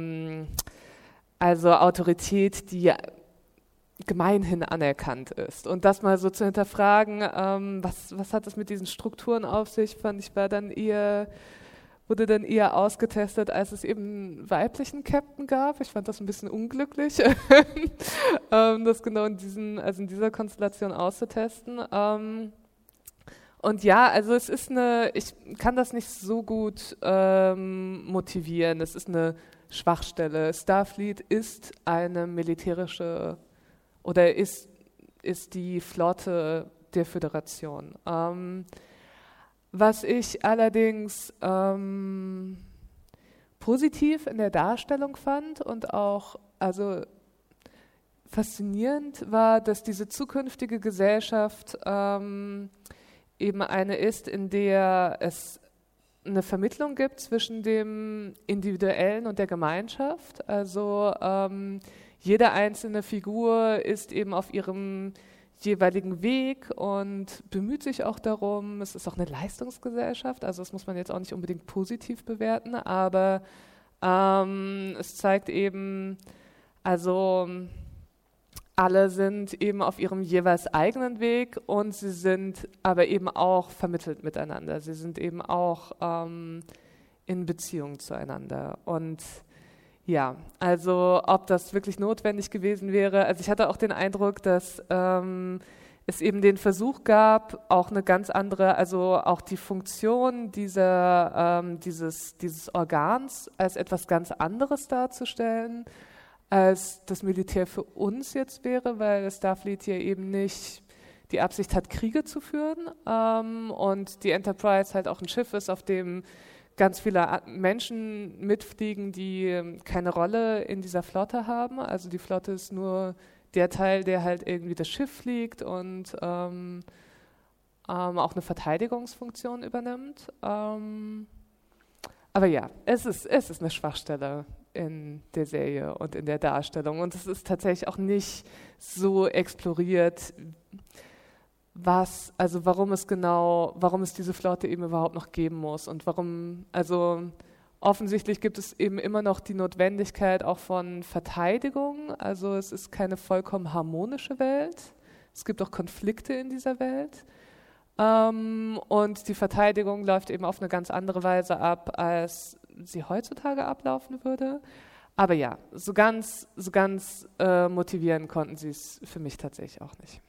also Autorität, die gemeinhin anerkannt ist. Und das mal so zu hinterfragen, was hat es mit diesen Strukturen auf sich, wurde dann eher ausgetestet, als es eben einen weiblichen Captain gab. Ich fand das ein bisschen unglücklich, das genau in dieser Konstellation auszutesten. Und ja, also ich kann das nicht so gut motivieren. Es ist eine Schwachstelle. Starfleet ist eine militärische oder ist die Flotte der Föderation. Was ich allerdings positiv in der Darstellung fand und auch also faszinierend war, dass diese zukünftige Gesellschaft eben eine ist, in der es eine Vermittlung gibt zwischen dem Individuellen und der Gemeinschaft. Also jede einzelne Figur ist eben auf ihrem jeweiligen Weg und bemüht sich auch darum. Es ist auch eine Leistungsgesellschaft, also das muss man jetzt auch nicht unbedingt positiv bewerten, aber es zeigt eben, also alle sind eben auf ihrem jeweils eigenen Weg und sie sind aber eben auch vermittelt miteinander. Sie sind eben auch in Beziehung zueinander. Und ja, also ob das wirklich notwendig gewesen wäre, also ich hatte auch den Eindruck, dass es eben den Versuch gab, auch eine ganz andere, also auch die Funktion dieses Organs als etwas ganz anderes darzustellen, als das Militär für uns jetzt wäre, weil Starfleet hier eben nicht die Absicht hat, Kriege zu führen und die Enterprise halt auch ein Schiff ist, auf dem ganz viele Menschen mitfliegen, die keine Rolle in dieser Flotte haben. Also die Flotte ist nur der Teil, der halt irgendwie das Schiff fliegt und auch eine Verteidigungsfunktion übernimmt. Aber ja, es ist eine Schwachstelle in der Serie und in der Darstellung. Und es ist tatsächlich auch nicht so exploriert, warum es diese Flotte eben überhaupt noch geben muss und warum, also offensichtlich gibt es eben immer noch die Notwendigkeit auch von Verteidigung, also es ist keine vollkommen harmonische Welt, es gibt auch Konflikte in dieser Welt und die Verteidigung läuft eben auf eine ganz andere Weise ab, als sie heutzutage ablaufen würde. Aber ja, so ganz motivieren konnten sie es für mich tatsächlich auch nicht.